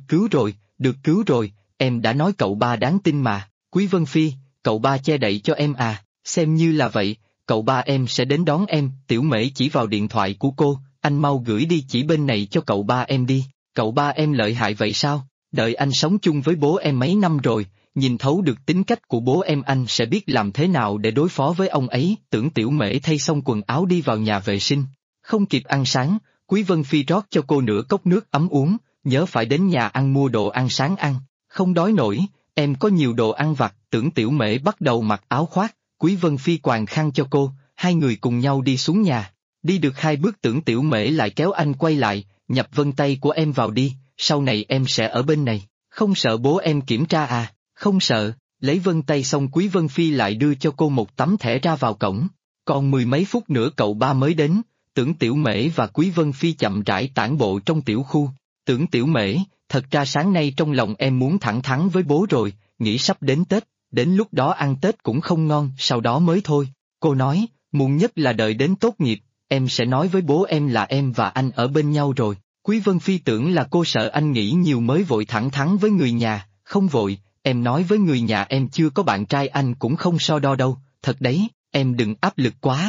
cứu rồi, em đã nói cậu ba đáng tin mà. Quý Vân Phi, cậu ba che đậy cho em à? Xem như là vậy, cậu ba em sẽ đến đón em. Tiểu Mễ chỉ vào điện thoại của cô, anh mau gửi đi chỉ bên này cho cậu ba em đi. Cậu ba em lợi hại vậy sao? Đợi anh sống chung với bố em mấy năm rồi, nhìn thấu được tính cách của bố em anh sẽ biết làm thế nào để đối phó với ông ấy. Tưởng Tiểu Mễ thay xong quần áo đi vào nhà vệ sinh. Không kịp ăn sáng, Quý Vân Phi rót cho cô nửa cốc nước ấm uống, nhớ phải đến nhà ăn mua đồ ăn sáng ăn. Không đói nổi, em có nhiều đồ ăn vặt. Tưởng Tiểu Mễ bắt đầu mặc áo khoác, Quý Vân Phi quàng khăn cho cô, hai người cùng nhau đi xuống nhà. Đi được 2 bước Tưởng Tiểu Mễ lại kéo anh quay lại, nhập vân tay của em vào đi, sau này em sẽ ở bên này, không sợ bố em kiểm tra à? Không sợ. Lấy vân tay xong Quý Vân Phi lại đưa cho cô một tấm thẻ ra vào cổng. Còn 10 mấy phút nữa cậu ba mới đến. Tưởng Tiểu Mễ và Quý Vân Phi chậm rãi tản bộ trong tiểu khu. Tưởng Tiểu Mễ, thật ra sáng nay trong lòng em muốn thẳng thắn với bố rồi, nghĩ sắp đến Tết, đến lúc đó ăn Tết cũng không ngon, sau đó mới thôi. Cô nói, muộn nhất là đợi đến tốt nghiệp, em sẽ nói với bố em là em và anh ở bên nhau rồi. Quý Vân Phi tưởng là cô sợ anh nghĩ nhiều mới vội thẳng thắn với người nhà, không vội, em nói với người nhà em chưa có bạn trai anh cũng không so đo đâu, thật đấy, em đừng áp lực quá.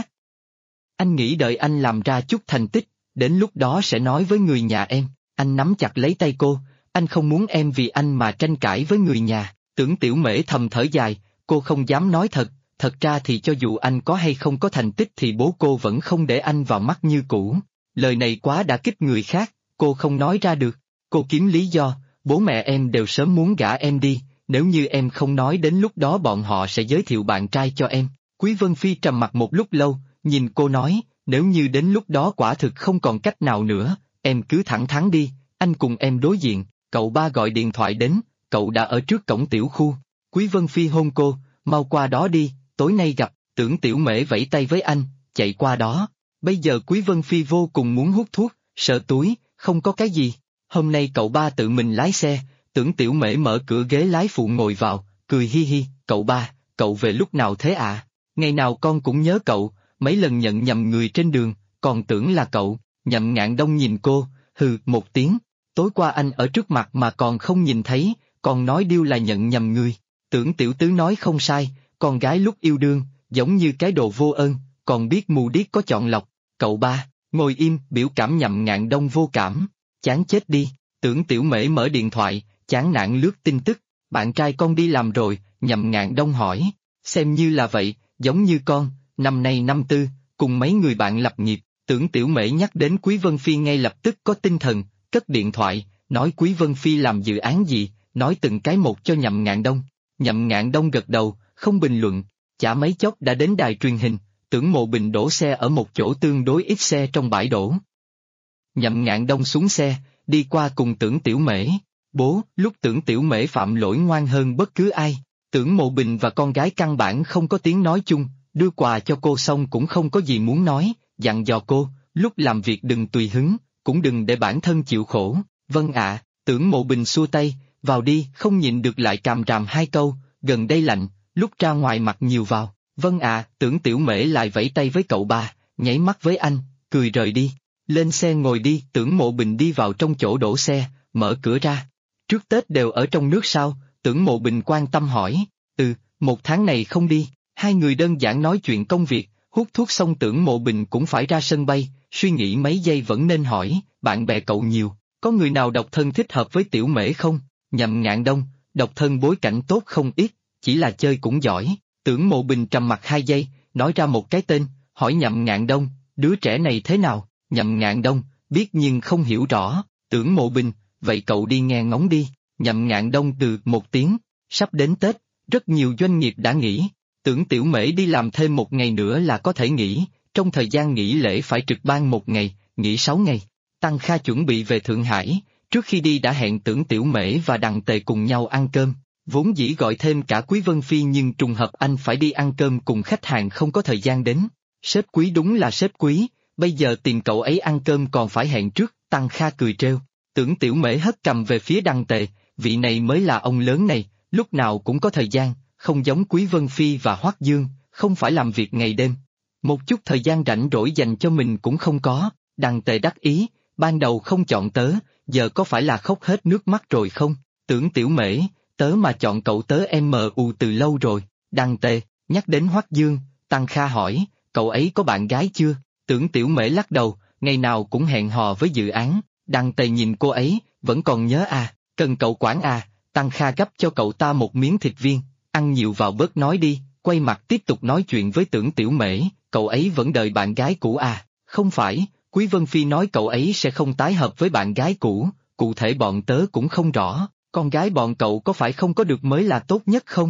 Anh nghĩ đợi anh làm ra chút thành tích, đến lúc đó sẽ nói với người nhà em. Anh nắm chặt lấy tay cô, anh không muốn em vì anh mà tranh cãi với người nhà. Tưởng Tiểu Mễ thầm thở dài, cô không dám nói thật ra thì cho dù anh có hay không có thành tích thì bố cô vẫn không để anh vào mắt như cũ. Lời này quá đả kích người khác, cô không nói ra được. Cô kiếm lý do, bố mẹ em đều sớm muốn gả em đi, nếu như em không nói đến lúc đó bọn họ sẽ giới thiệu bạn trai cho em. Quý Vân Phi trầm mặc một lúc lâu, nhìn cô nói, nếu như đến lúc đó quả thực không còn cách nào nữa, em cứ thẳng thắn đi, anh cùng em đối diện. Cậu ba gọi điện thoại đến, cậu đã ở trước cổng tiểu khu. Quý Vân Phi hôn cô, mau qua đó đi, tối nay gặp. Tưởng Tiểu Mễ vẫy tay với anh, chạy qua đó. Bây giờ Quý Vân Phi vô cùng muốn hút thuốc, sợ túi, không có cái gì. Hôm nay cậu ba tự mình lái xe, Tưởng Tiểu Mễ mở cửa ghế lái phụ ngồi vào, cười hi hi, cậu ba, cậu về lúc nào thế ạ? Ngày nào con cũng nhớ cậu, mấy lần nhận nhầm người trên đường, còn tưởng là cậu. Nhậm Ngạn Đông nhìn cô, hừ một tiếng, tối qua anh ở trước mặt mà còn không nhìn thấy, còn nói điêu là nhận nhầm người. Tưởng tiểu tứ nói không sai, con gái lúc yêu đương, giống như cái đồ vô ơn, còn biết mù điếc có chọn lọc. Cậu ba, ngồi im, biểu cảm Nhậm Ngạn Đông vô cảm, chán chết đi. Tưởng Tiểu Mễ mở điện thoại, chán nản lướt tin tức, bạn trai con đi làm rồi. Nhậm Ngạn Đông hỏi, xem như là vậy, giống như con, năm nay năm tư, cùng mấy người bạn lập nghiệp. Tưởng Tiểu Mễ nhắc đến Quý Vân Phi ngay lập tức có tinh thần, cất điện thoại, nói Quý Vân Phi làm dự án gì, nói từng cái một cho Nhậm Ngạn Đông. Nhậm Ngạn Đông gật đầu, không bình luận, chả mấy chốc đã đến đài truyền hình. Tưởng Mộ Bình đổ xe ở một chỗ tương đối ít xe trong bãi đổ. Nhậm Ngạn Đông xuống xe, đi qua cùng Tưởng Tiểu Mễ. Bố, lúc Tưởng Tiểu Mễ phạm lỗi ngoan hơn bất cứ ai. Tưởng Mộ Bình và con gái căn bản không có tiếng nói chung, đưa quà cho cô xong cũng không có gì muốn nói, dặn dò cô, lúc làm việc đừng tùy hứng, cũng đừng để bản thân chịu khổ. Vâng ạ. Tưởng Mộ Bình xua tay, vào đi, không nhịn được lại càm ràm 2 câu, gần đây lạnh, lúc ra ngoài mặt nhiều vào. Vâng ạ, Tưởng Tiểu Mễ lại vẫy tay với cậu ba, nháy mắt với anh, cười rời đi. Lên xe ngồi đi, Tưởng Mộ Bình đi vào trong chỗ đổ xe, mở cửa ra. Trước Tết đều ở trong nước sao? Tưởng Mộ Bình quan tâm hỏi. Một tháng này không đi. Hai người đơn giản nói chuyện công việc, hút thuốc xong Tưởng Mộ Bình cũng phải ra sân bay, suy nghĩ mấy giây vẫn nên hỏi, bạn bè cậu nhiều, có người nào độc thân thích hợp với Tiểu Mễ không? Nhậm Ngạn Đông, độc thân bối cảnh tốt không ít, chỉ là chơi cũng giỏi. Tưởng Mộ Bình trầm mặt 2 giây, nói ra một cái tên, hỏi Nhậm Ngạn Đông, đứa trẻ này thế nào? Nhậm Ngạn Đông, biết nhưng không hiểu rõ. Tưởng Mộ Bình, vậy cậu đi nghe ngóng đi. Nhậm Ngạn Đông từ một tiếng, sắp đến Tết, rất nhiều doanh nghiệp đã nghỉ. Tưởng Tiểu Mễ đi làm thêm 1 ngày nữa là có thể nghỉ, trong thời gian nghỉ lễ phải trực ban 1 ngày, nghỉ 6 ngày. Tăng Kha chuẩn bị về Thượng Hải, trước khi đi đã hẹn Tưởng Tiểu Mễ và Đằng Tề cùng nhau ăn cơm, vốn dĩ gọi thêm cả Quý Vân Phi nhưng trùng hợp anh phải đi ăn cơm cùng khách hàng không có thời gian đến. Sếp Quý đúng là sếp Quý, bây giờ tìm cậu ấy ăn cơm còn phải hẹn trước, Tăng Kha cười trêu. Tưởng Tiểu Mễ hất cầm về phía Đằng Tề, vị này mới là ông lớn này, lúc nào cũng có thời gian, không giống Quý Vân Phi và Hoắc Dương, không phải làm việc ngày đêm. Một chút thời gian rảnh rỗi dành cho mình cũng không có. Đằng Tề đắc ý, ban đầu không chọn tớ, giờ có phải là khóc hết nước mắt rồi không? Tưởng Tiểu Mễ, tớ mà chọn cậu tớ MU từ lâu rồi. Đằng Tề, nhắc đến Hoắc Dương, Tăng Kha hỏi, cậu ấy có bạn gái chưa? Tưởng Tiểu Mễ lắc đầu, ngày nào cũng hẹn hò với dự án. Đằng Tề nhìn cô ấy, vẫn còn nhớ à, cần cậu quản à? Tăng Kha gắp cho cậu ta một miếng thịt viên, ăn nhiều vào bớt nói đi, quay mặt tiếp tục nói chuyện với Tưởng Tiểu Mễ, cậu ấy vẫn đợi bạn gái cũ à? Không phải, Quý Vân Phi nói cậu ấy sẽ không tái hợp với bạn gái cũ, cụ thể bọn tớ cũng không rõ, con gái bọn cậu có phải không có được mới là tốt nhất không?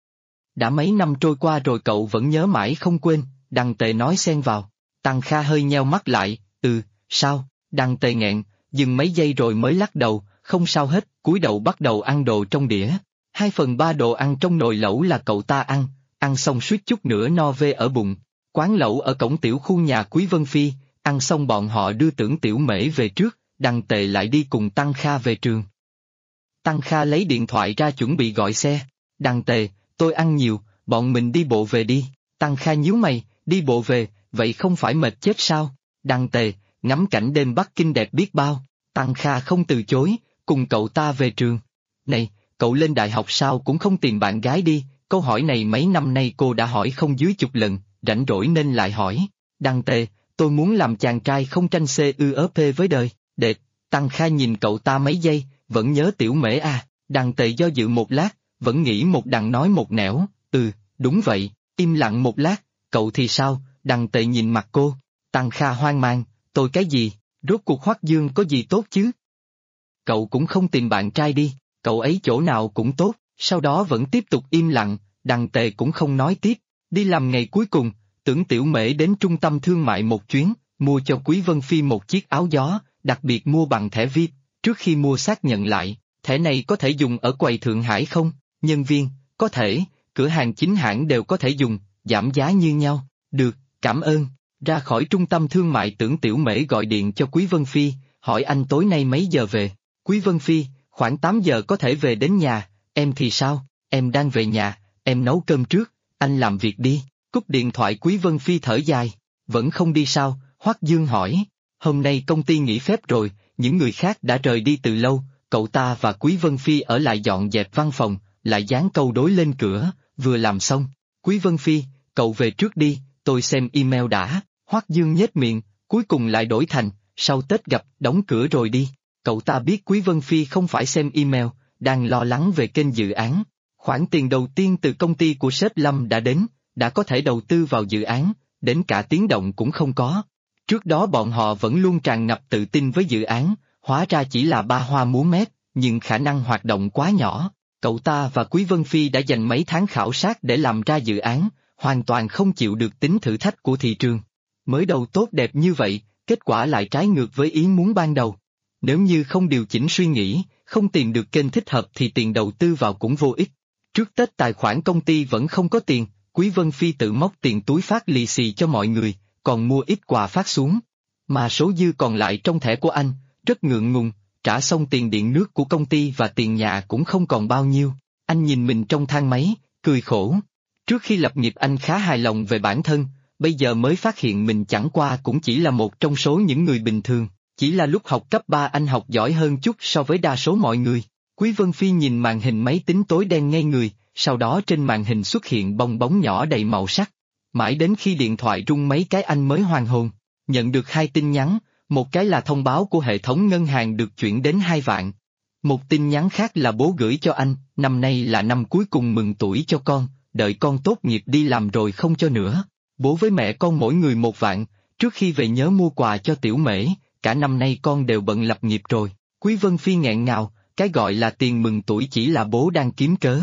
Đã mấy năm trôi qua rồi cậu vẫn nhớ mãi không quên, Đằng Tề nói xen vào. Tăng Kha hơi nheo mắt lại, sao? Đằng Tề nghẹn, dừng mấy giây rồi mới lắc đầu, không sao hết, cúi đầu bắt đầu ăn đồ trong đĩa. 2/3 đồ ăn trong nồi lẩu là cậu ta ăn xong suýt chút nữa no vê ở bụng. Quán lẩu ở cổng tiểu khu nhà Quý Vân Phi, ăn xong bọn họ đưa Tưởng Tiểu Mễ về trước, Đằng Tề lại đi cùng Tăng Kha về trường. Tăng Kha lấy điện thoại ra chuẩn bị gọi xe. Đằng Tề, tôi ăn nhiều, bọn mình đi bộ về đi. Tăng Kha nhíu mày, đi bộ về, vậy không phải mệt chết sao? Đằng Tề, ngắm cảnh đêm Bắc Kinh đẹp biết bao. Tăng Kha không từ chối, cùng cậu ta về trường. Này, cậu lên đại học sao cũng không tìm bạn gái đi, câu hỏi này mấy năm nay cô đã hỏi không dưới chục lần, rảnh rỗi nên lại hỏi. Đằng Tề, tôi muốn làm chàng trai không tranh CUP với đời, đệ. Tăng Kha nhìn cậu ta mấy giây, vẫn nhớ Tiểu Mễ à? Đằng Tề do dự một lát, vẫn nghĩ một đằng nói một nẻo, đúng vậy, im lặng một lát, cậu thì sao? Đằng Tề nhìn mặt cô. Tăng Kha hoang mang, tôi cái gì? Rốt cuộc Hoắc Dương có gì tốt chứ? Cậu cũng không tìm bạn trai đi, cậu ấy chỗ nào cũng tốt, sau đó vẫn tiếp tục im lặng, Đằng Tề cũng không nói tiếp. Đi làm ngày cuối cùng, Tưởng Tiểu Mễ đến trung tâm thương mại một chuyến, mua cho Quý Vân Phi một chiếc áo gió, đặc biệt mua bằng thẻ VIP, trước khi mua xác nhận lại, thẻ này có thể dùng ở quầy Thượng Hải không? Nhân viên, có thể, cửa hàng chính hãng đều có thể dùng, giảm giá như nhau, được, cảm ơn. Ra khỏi trung tâm thương mại Tưởng Tiểu Mễ gọi điện cho Quý Vân Phi, hỏi anh tối nay mấy giờ về? Quý Vân Phi, khoảng 8 giờ có thể về đến nhà, em thì sao? Em đang về nhà, em nấu cơm trước, anh làm việc đi. Cúp điện thoại Quý Vân Phi thở dài, vẫn không đi sao? Hoắc Dương hỏi, hôm nay công ty nghỉ phép rồi, những người khác đã rời đi từ lâu, cậu ta và Quý Vân Phi ở lại dọn dẹp văn phòng, lại dán câu đối lên cửa, vừa làm xong. Quý Vân Phi, cậu về trước đi, tôi xem email đã. Hoắc Dương nhếch miệng, cuối cùng lại đổi thành, sau Tết gặp, đóng cửa rồi đi. Cậu ta biết Quý Vân Phi không phải xem email, đang lo lắng về kênh dự án. Khoản tiền đầu tiên từ công ty của sếp Lâm đã đến, đã có thể đầu tư vào dự án, đến cả tiếng động cũng không có. Trước đó bọn họ vẫn luôn tràn ngập tự tin với dự án, hóa ra chỉ là ba hoa múa mép, nhưng khả năng hoạt động quá nhỏ. Cậu ta và Quý Vân Phi đã dành mấy tháng khảo sát để làm ra dự án, hoàn toàn không chịu được tính thử thách của thị trường. Mới đầu tốt đẹp như vậy, kết quả lại trái ngược với ý muốn ban đầu. Nếu như không điều chỉnh suy nghĩ, không tìm được kênh thích hợp thì tiền đầu tư vào cũng vô ích. Trước Tết tài khoản công ty vẫn không có tiền, Quý Vân Phi tự móc tiền túi phát lì xì cho mọi người, còn mua ít quà phát xuống. Mà số dư còn lại trong thẻ của anh, rất ngượng ngùng, trả xong tiền điện nước của công ty và tiền nhà cũng không còn bao nhiêu. Anh nhìn mình trong thang máy, cười khổ. Trước khi lập nghiệp anh khá hài lòng về bản thân, bây giờ mới phát hiện mình chẳng qua cũng chỉ là một trong số những người bình thường, chỉ là lúc học cấp 3 anh học giỏi hơn chút so với đa số mọi người. Quý Vân Phi nhìn màn hình máy tính tối đen ngây người, sau đó trên màn hình xuất hiện bong bóng nhỏ đầy màu sắc. Mãi đến khi điện thoại rung mấy cái anh mới hoàn hồn, nhận được 2 tin nhắn, một cái là thông báo của hệ thống ngân hàng được chuyển đến 2 vạn. Một tin nhắn khác là bố gửi cho anh, năm nay là năm cuối cùng mừng tuổi cho con, đợi con tốt nghiệp đi làm rồi không cho nữa. Bố với mẹ con mỗi người 1 vạn, trước khi về nhớ mua quà cho Tiểu Mễ, cả năm nay con đều bận lập nghiệp rồi. Quý Vân Phi nghẹn ngào, cái gọi là tiền mừng tuổi chỉ là bố đang kiếm cớ.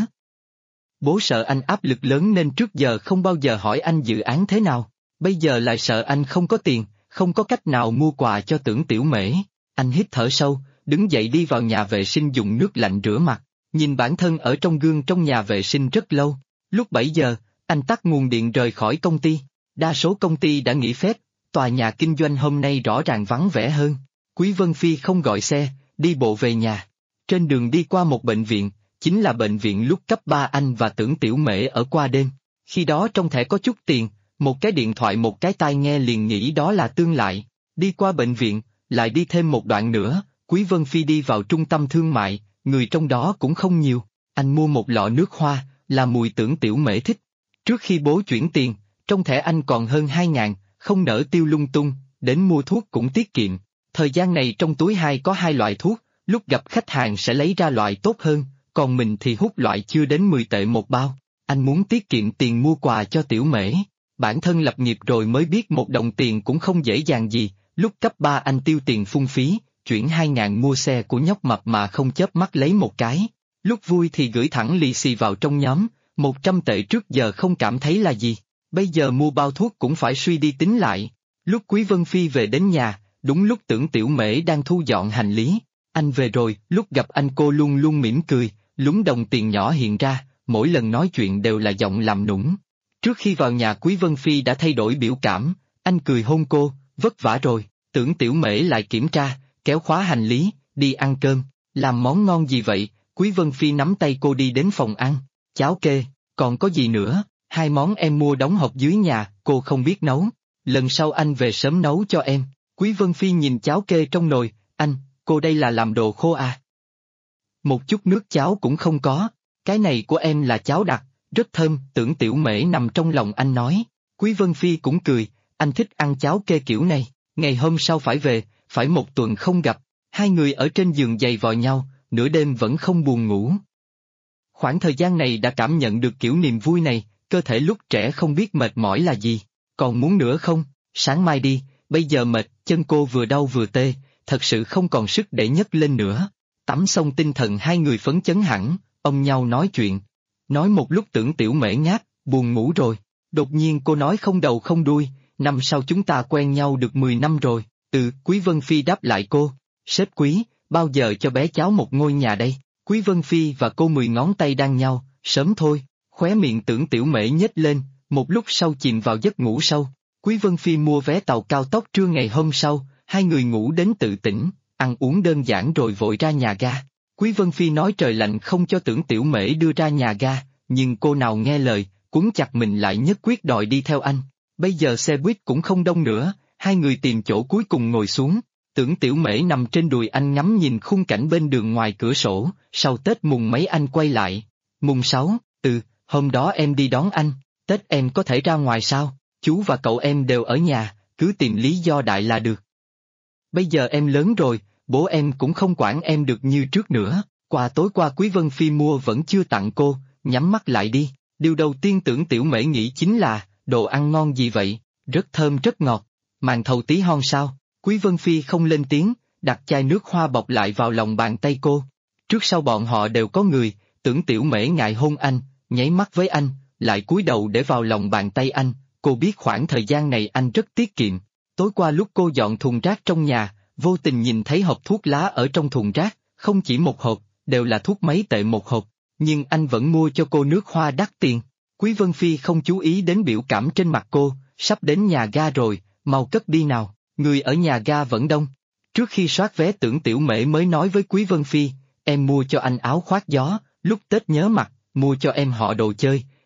Bố sợ anh áp lực lớn nên trước giờ không bao giờ hỏi anh dự án thế nào, bây giờ lại sợ anh không có tiền, không có cách nào mua quà cho Tưởng Tiểu Mễ. Anh hít thở sâu, đứng dậy đi vào nhà vệ sinh dùng nước lạnh rửa mặt, nhìn bản thân ở trong gương trong nhà vệ sinh rất lâu. Lúc 7 giờ, anh tắt nguồn điện rời khỏi công ty. Đa số công ty đã nghỉ phép, tòa nhà kinh doanh hôm nay rõ ràng vắng vẻ hơn. Quý Vân Phi không gọi xe, đi bộ về nhà. Trên đường đi qua một bệnh viện, chính là bệnh viện lúc cấp 3 anh và Tưởng Tiểu Mễ ở qua đêm. Khi đó trong thẻ có chút tiền, một cái điện thoại một cái tai nghe liền nghĩ đó là Tương Lại. Đi qua bệnh viện, lại đi thêm một đoạn nữa, Quý Vân Phi đi vào trung tâm thương mại, người trong đó cũng không nhiều. Anh mua một lọ nước hoa, là mùi Tưởng Tiểu Mễ thích. Trước khi bố chuyển tiền, trong thẻ anh còn hơn 2.000, không nỡ tiêu lung tung, đến mua thuốc cũng tiết kiệm. Thời gian này trong túi có 2 loại thuốc, lúc gặp khách hàng sẽ lấy ra loại tốt hơn, còn mình thì hút loại chưa đến 10 tệ một bao. Anh muốn tiết kiệm tiền mua quà cho Tiểu Mễ. Bản thân lập nghiệp rồi mới biết một đồng tiền cũng không dễ dàng gì, lúc cấp 3 anh tiêu tiền phung phí, chuyển 2.000 mua xe của nhóc mập mà không chớp mắt lấy một cái. Lúc vui thì gửi thẳng lì xì vào trong nhóm, 100 tệ trước giờ không cảm thấy là gì, bây giờ mua bao thuốc cũng phải suy đi tính lại. Lúc Quý Vân Phi về đến nhà, đúng lúc Tưởng Tiểu Mễ đang thu dọn hành lý. Anh về rồi, lúc gặp anh cô luôn luôn mỉm cười, lúng đồng tiền nhỏ hiện ra, mỗi lần nói chuyện đều là giọng làm nũng. Trước khi vào nhà Quý Vân Phi đã thay đổi biểu cảm, anh cười hôn cô, vất vả rồi. Tưởng Tiểu Mễ lại kiểm tra, kéo khóa hành lý, đi ăn cơm. Làm món ngon gì vậy? Quý Vân Phi nắm tay cô đi đến phòng ăn. Cháo kê, còn có gì nữa? 2 món em mua đóng hộp dưới nhà, cô không biết nấu. Lần sau anh về sớm nấu cho em. Quý Vân Phi nhìn cháo kê trong nồi, anh, cô đây là làm đồ khô à? Một chút nước cháo cũng không có. Cái này của em là cháo đặc, rất thơm. Tưởng Tiểu Mễ nằm trong lòng anh nói. Quý Vân Phi cũng cười, anh thích ăn cháo kê kiểu này. Ngày hôm sau phải về, phải 1 tuần không gặp. 2 người ở trên giường giày vò nhau, nửa đêm vẫn không buồn ngủ. Khoảng thời gian này đã cảm nhận được kiểu niềm vui này, cơ thể lúc trẻ không biết mệt mỏi là gì. Còn muốn nữa không? Sáng mai đi, bây giờ mệt, chân cô vừa đau vừa tê, thật sự không còn sức để nhấc lên nữa. Tắm xong tinh thần 2 người phấn chấn hẳn, ôm nhau nói chuyện. Nói một lúc Tưởng Tiểu Mễ ngáp, buồn ngủ rồi. Đột nhiên cô nói không đầu không đuôi, năm sau chúng ta quen nhau được 10 năm rồi. Quý Vân Phi đáp lại cô. Sếp Quý, bao giờ cho bé cháu một ngôi nhà đây? Quý Vân Phi và cô 10 ngón tay đan nhau, sớm thôi. Khóe miệng Tưởng Tiểu Mễ nhếch lên, một lúc sau chìm vào giấc ngủ sâu. Quý Vân Phi mua vé tàu cao tốc trưa ngày hôm sau, 2 người ngủ đến tự tỉnh, ăn uống đơn giản rồi vội ra nhà ga. Quý Vân Phi nói trời lạnh không cho Tưởng Tiểu Mễ đưa ra nhà ga, nhưng cô nào nghe lời, quấn chặt mình lại nhất quyết đòi đi theo anh. Bây giờ xe buýt cũng không đông nữa, 2 người tìm chỗ cuối cùng ngồi xuống. Tưởng Tiểu Mễ nằm trên đùi anh ngắm nhìn khung cảnh bên đường ngoài cửa sổ, sau Tết mùng mấy anh quay lại. Mùng 6, hôm đó em đi đón anh, Tết em có thể ra ngoài sao? Chú và cậu em đều ở nhà, cứ tìm lý do đại là được. Bây giờ em lớn rồi, bố em cũng không quản em được như trước nữa. Quà tối qua Quý Vân Phi mua vẫn chưa tặng cô, nhắm mắt lại đi. Điều đầu tiên Tưởng Tiểu Mễ nghĩ chính là, đồ ăn ngon gì vậy, rất thơm rất ngọt. Màn thầu tí hon sao? Quý Vân Phi không lên tiếng, đặt chai nước hoa bọc lại vào lòng bàn tay cô. Trước sau bọn họ đều có người, Tưởng Tiểu Mễ ngại hôn anh, nháy mắt với anh, lại cúi đầu để vào lòng bàn tay anh. Cô biết khoảng thời gian này anh rất tiết kiệm. Tối qua lúc cô dọn thùng rác trong nhà, vô tình nhìn thấy hộp thuốc lá ở trong thùng rác, không chỉ một hộp, đều là thuốc mấy tệ một hộp, nhưng anh vẫn mua cho cô nước hoa đắt tiền. Quý Vân Phi không chú ý đến biểu cảm trên mặt cô, sắp đến nhà ga rồi, mau cất đi nào, người ở nhà ga vẫn đông. Trước khi soát vé Tưởng Tiểu Mễ mới nói với Quý Vân Phi, em mua cho anh áo khoác gió, lúc Tết nhớ mặc, mua cho em họ đồ chơi,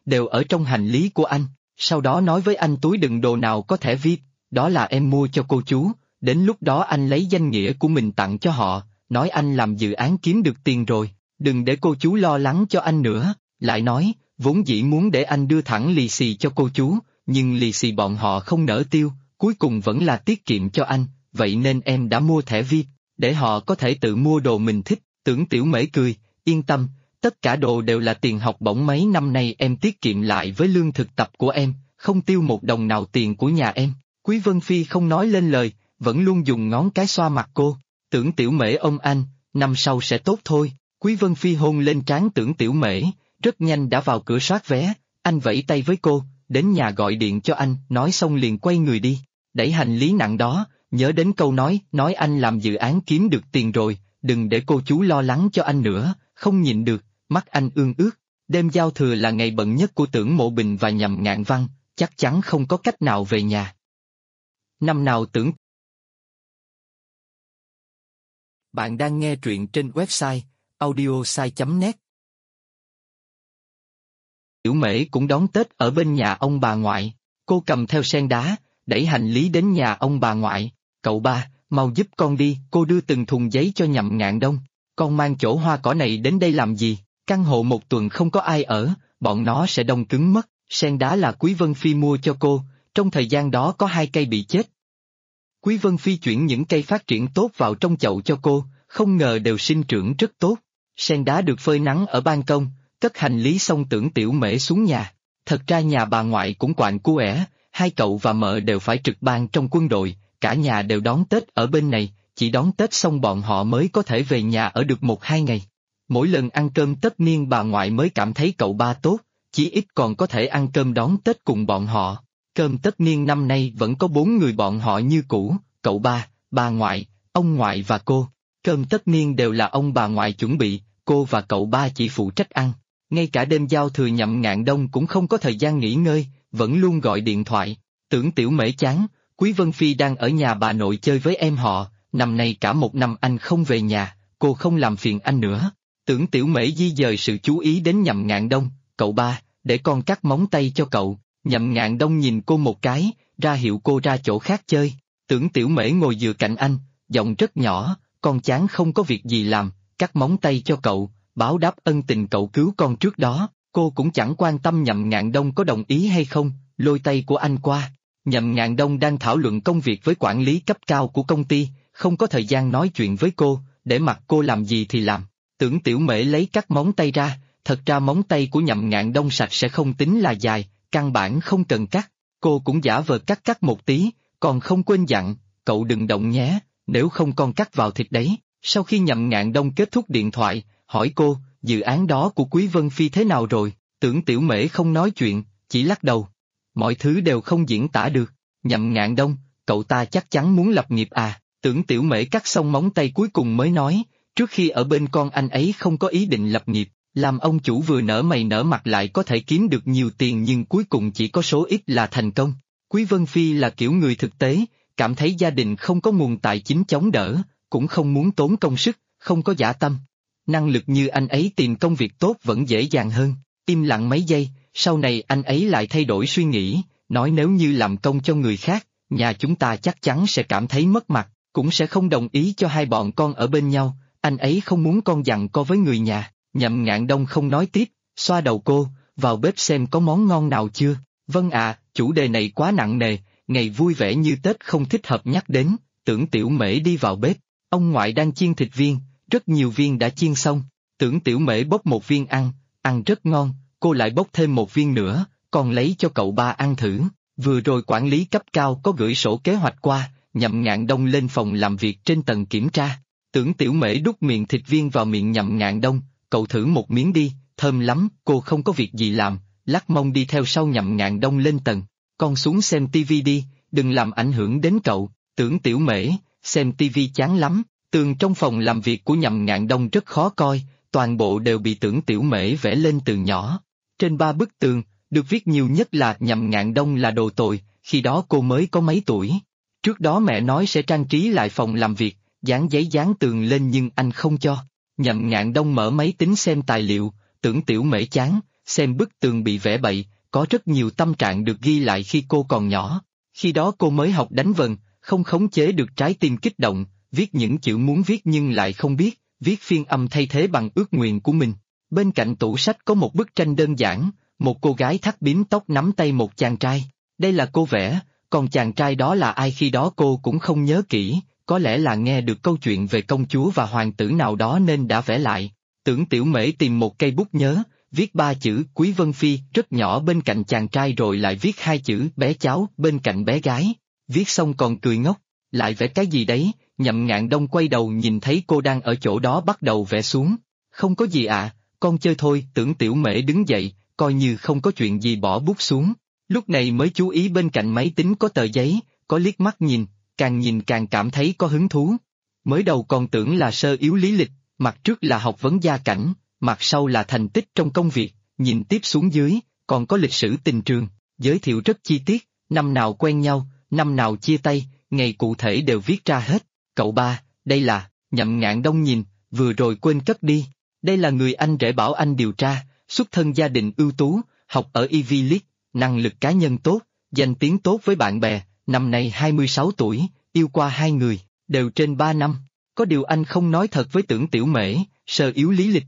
đều ở trong hành lý của anh. Sau đó nói với anh túi đựng đồ nào có thẻ VIP, đó là em mua cho cô chú, đến lúc đó anh lấy danh nghĩa của mình tặng cho họ, nói anh làm dự án kiếm được tiền rồi, đừng để cô chú lo lắng cho anh nữa, lại nói, vốn dĩ muốn để anh đưa thẳng lì xì cho cô chú, nhưng lì xì bọn họ không nỡ tiêu, cuối cùng vẫn là tiết kiệm cho anh, vậy nên em đã mua thẻ VIP, để họ có thể tự mua đồ mình thích. Tưởng Tiểu Mễ cười, yên tâm, tất cả đồ đều là tiền học bổng mấy năm nay em tiết kiệm lại với lương thực tập của em, không tiêu một đồng nào tiền của nhà em. Quý Vân Phi không nói lên lời, vẫn luôn dùng ngón cái xoa mặt cô. Tưởng Tiểu Mễ ôm anh, năm sau sẽ tốt thôi. Quý Vân Phi hôn lên trán Tưởng Tiểu Mễ, rất nhanh đã vào cửa soát vé, anh vẫy tay với cô, đến nhà gọi điện cho anh, nói xong liền quay người đi. Đẩy hành lý nặng đó, nhớ đến câu nói anh làm dự án kiếm được tiền rồi, đừng để cô chú lo lắng cho anh nữa, không nhịn được, mắt anh ương ướt. Đêm giao thừa là ngày bận nhất của Tưởng Mộ Bình và Nhậm Ngạn Văn, chắc chắn không có cách nào về nhà. Năm nào Tưởng. Bạn đang nghe truyện trên website audiosai.net. Tiểu Mễ cũng đón Tết ở bên nhà ông bà ngoại, cô cầm theo sen đá, đẩy hành lý đến nhà ông bà ngoại. Cậu ba, mau giúp con đi, cô đưa từng thùng giấy cho Nhậm Ngạn Đông. Con mang chỗ hoa cỏ này đến đây làm gì? Căn hộ một tuần không có ai ở, bọn nó sẽ đông cứng mất. Sen đá là Quý Vân Phi mua cho cô, trong thời gian đó có 2 cây bị chết. Quý Vân Phi chuyển những cây phát triển tốt vào trong chậu cho cô, không ngờ đều sinh trưởng rất tốt. Sen đá được phơi nắng ở ban công, cất hành lý xong Tưởng Tiểu Mễ xuống nhà. Thật ra nhà bà ngoại cũng quạnh quẻ, 2 cậu và mợ đều phải trực ban trong quân đội, cả nhà đều đón Tết ở bên này, chỉ đón Tết xong bọn họ mới có thể về nhà ở được 1-2 ngày. Mỗi lần ăn cơm tất niên bà ngoại mới cảm thấy cậu ba tốt, chí ít còn có thể ăn cơm đón Tết cùng bọn họ. Cơm tất niên năm nay vẫn có 4 người bọn họ như cũ, cậu ba, bà ngoại, ông ngoại và cô. Cơm tất niên đều là ông bà ngoại chuẩn bị, cô và cậu ba chỉ phụ trách ăn. Ngay cả đêm giao thừa Nhậm Ngạn Đông cũng không có thời gian nghỉ ngơi, vẫn luôn gọi điện thoại. Tưởng Tiểu Mễ chán, Quý Vân Phi đang ở nhà bà nội chơi với em họ, năm nay cả 1 năm anh không về nhà, cô không làm phiền anh nữa. Tưởng Tiểu Mễ di dời sự chú ý đến Nhậm Ngạn Đông, cậu ba, để con cắt móng tay cho cậu. Nhậm Ngạn Đông nhìn cô một cái, ra hiệu cô ra chỗ khác chơi. Tưởng Tiểu Mễ ngồi dựa cạnh anh, giọng rất nhỏ, con chán không có việc gì làm, cắt móng tay cho cậu, báo đáp ân tình cậu cứu con trước đó. Cô cũng chẳng quan tâm Nhậm Ngạn Đông có đồng ý hay không, lôi tay của anh qua. Nhậm Ngạn Đông đang thảo luận công việc với quản lý cấp cao của công ty, không có thời gian nói chuyện với cô, để mặc cô làm gì thì làm. Tưởng Tiểu Mễ lấy cắt móng tay ra, thật ra móng tay của Nhậm Ngạn Đông sạch sẽ không tính là dài, căn bản không cần cắt. Cô cũng giả vờ cắt một tí, còn không quên dặn, cậu đừng động nhé, nếu không con cắt vào thịt đấy. Sau khi Nhậm Ngạn Đông kết thúc điện thoại, hỏi cô, dự án đó của Quý Vân Phi thế nào rồi? Tưởng Tiểu Mễ không nói chuyện, chỉ lắc đầu. Mọi thứ đều không diễn tả được. Nhậm Ngạn Đông, cậu ta chắc chắn muốn lập nghiệp à? Tưởng Tiểu Mễ cắt xong móng tay cuối cùng mới nói, trước khi ở bên con anh ấy không có ý định lập nghiệp, làm ông chủ vừa nở mày nở mặt lại có thể kiếm được nhiều tiền nhưng cuối cùng chỉ có số ít là thành công. Quý Vân Phi là kiểu người thực tế, cảm thấy gia đình không có nguồn tài chính chống đỡ, cũng không muốn tốn công sức, không có dã tâm. Năng lực như anh ấy tìm công việc tốt vẫn dễ dàng hơn. Im lặng mấy giây, sau này anh ấy lại thay đổi suy nghĩ, nói nếu như làm công cho người khác, nhà chúng ta chắc chắn sẽ cảm thấy mất mặt, cũng sẽ không đồng ý cho hai bọn con ở bên nhau, anh ấy không muốn con giằng co với người nhà. Nhậm Ngạn Đông không nói tiếp, xoa đầu cô, vào bếp xem có món ngon nào chưa. Vâng ạ, chủ đề này quá nặng nề, ngày vui vẻ như Tết không thích hợp nhắc đến. Tưởng Tiểu Mễ đi vào bếp, ông ngoại đang chiên thịt viên, rất nhiều viên đã chiên xong. Tưởng Tiểu Mễ bốc một viên ăn rất ngon, cô lại bốc thêm một viên nữa, còn lấy cho cậu ba ăn thử. Vừa rồi quản lý cấp cao có gửi sổ kế hoạch qua, Nhậm Ngạn Đông lên phòng làm việc trên tầng kiểm tra. Tưởng Tiểu Mễ đút miệng thịt viên vào miệng Nhậm Ngạn Đông, cậu thử một miếng đi, thơm lắm. Cô không có việc gì làm, lắc mông đi theo sau Nhậm Ngạn Đông lên tầng. Con xuống xem tivi đi, đừng làm ảnh hưởng đến cậu. Tưởng Tiểu Mễ, xem tivi chán lắm. Tường trong phòng làm việc của Nhậm Ngạn Đông rất khó coi, toàn bộ đều bị Tưởng Tiểu Mễ vẽ lên từ nhỏ. Trên 3 bức tường, được viết nhiều nhất là Nhậm Ngạn Đông là đồ tồi, khi đó cô mới có mấy tuổi. Trước đó mẹ nói sẽ trang trí lại phòng làm việc, dán giấy dán tường lên nhưng anh không cho. Nhậm Ngạn Đông mở máy tính xem tài liệu, Tưởng Tiểu Mễ chán, xem bức tường bị vẽ bậy, có rất nhiều tâm trạng được ghi lại khi cô còn nhỏ. Khi đó cô mới học đánh vần, không khống chế được trái tim kích động, viết những chữ muốn viết nhưng lại không biết, viết phiên âm thay thế bằng ước nguyện của mình. Bên cạnh tủ sách có một bức tranh đơn giản, một cô gái thắt bím tóc nắm tay một chàng trai. Đây là cô vẽ, còn chàng trai đó là ai khi đó cô cũng không nhớ kỹ, có lẽ là nghe được câu chuyện về công chúa và hoàng tử nào đó nên đã vẽ lại. Tưởng Tiểu Mễ tìm một cây bút nhớ, viết 3 chữ Quý Vân Phi rất nhỏ bên cạnh chàng trai rồi lại viết 2 chữ bé cháu bên cạnh bé gái. Viết xong còn cười ngốc, lại vẽ cái gì đấy, Nhậm Ngạn Đông quay đầu nhìn thấy cô đang ở chỗ đó bắt đầu vẽ xuống. Không có gì ạ, con chơi thôi. Tưởng Tiểu Mễ đứng dậy, coi như không có chuyện gì bỏ bút xuống. Lúc này mới chú ý bên cạnh máy tính có tờ giấy, có liếc mắt nhìn càng cảm thấy có hứng thú. Mới đầu còn tưởng là sơ yếu lý lịch, mặt trước là học vấn gia cảnh, mặt sau là thành tích trong công việc, nhìn tiếp xuống dưới, còn có lịch sử tình trường, giới thiệu rất chi tiết, năm nào quen nhau, năm nào chia tay, ngày cụ thể đều viết ra hết. Cậu ba, đây là, Nhậm Ngạn Đông nhìn, vừa rồi quên cất đi. Đây là người anh rể bảo anh điều tra, xuất thân gia đình ưu tú, học ở Ivy League, năng lực cá nhân tốt, danh tiếng tốt với bạn bè, năm nay 26 tuổi, yêu qua 2 người, đều trên 3 năm. Có điều anh không nói thật với Tưởng Tiểu Mễ, sơ yếu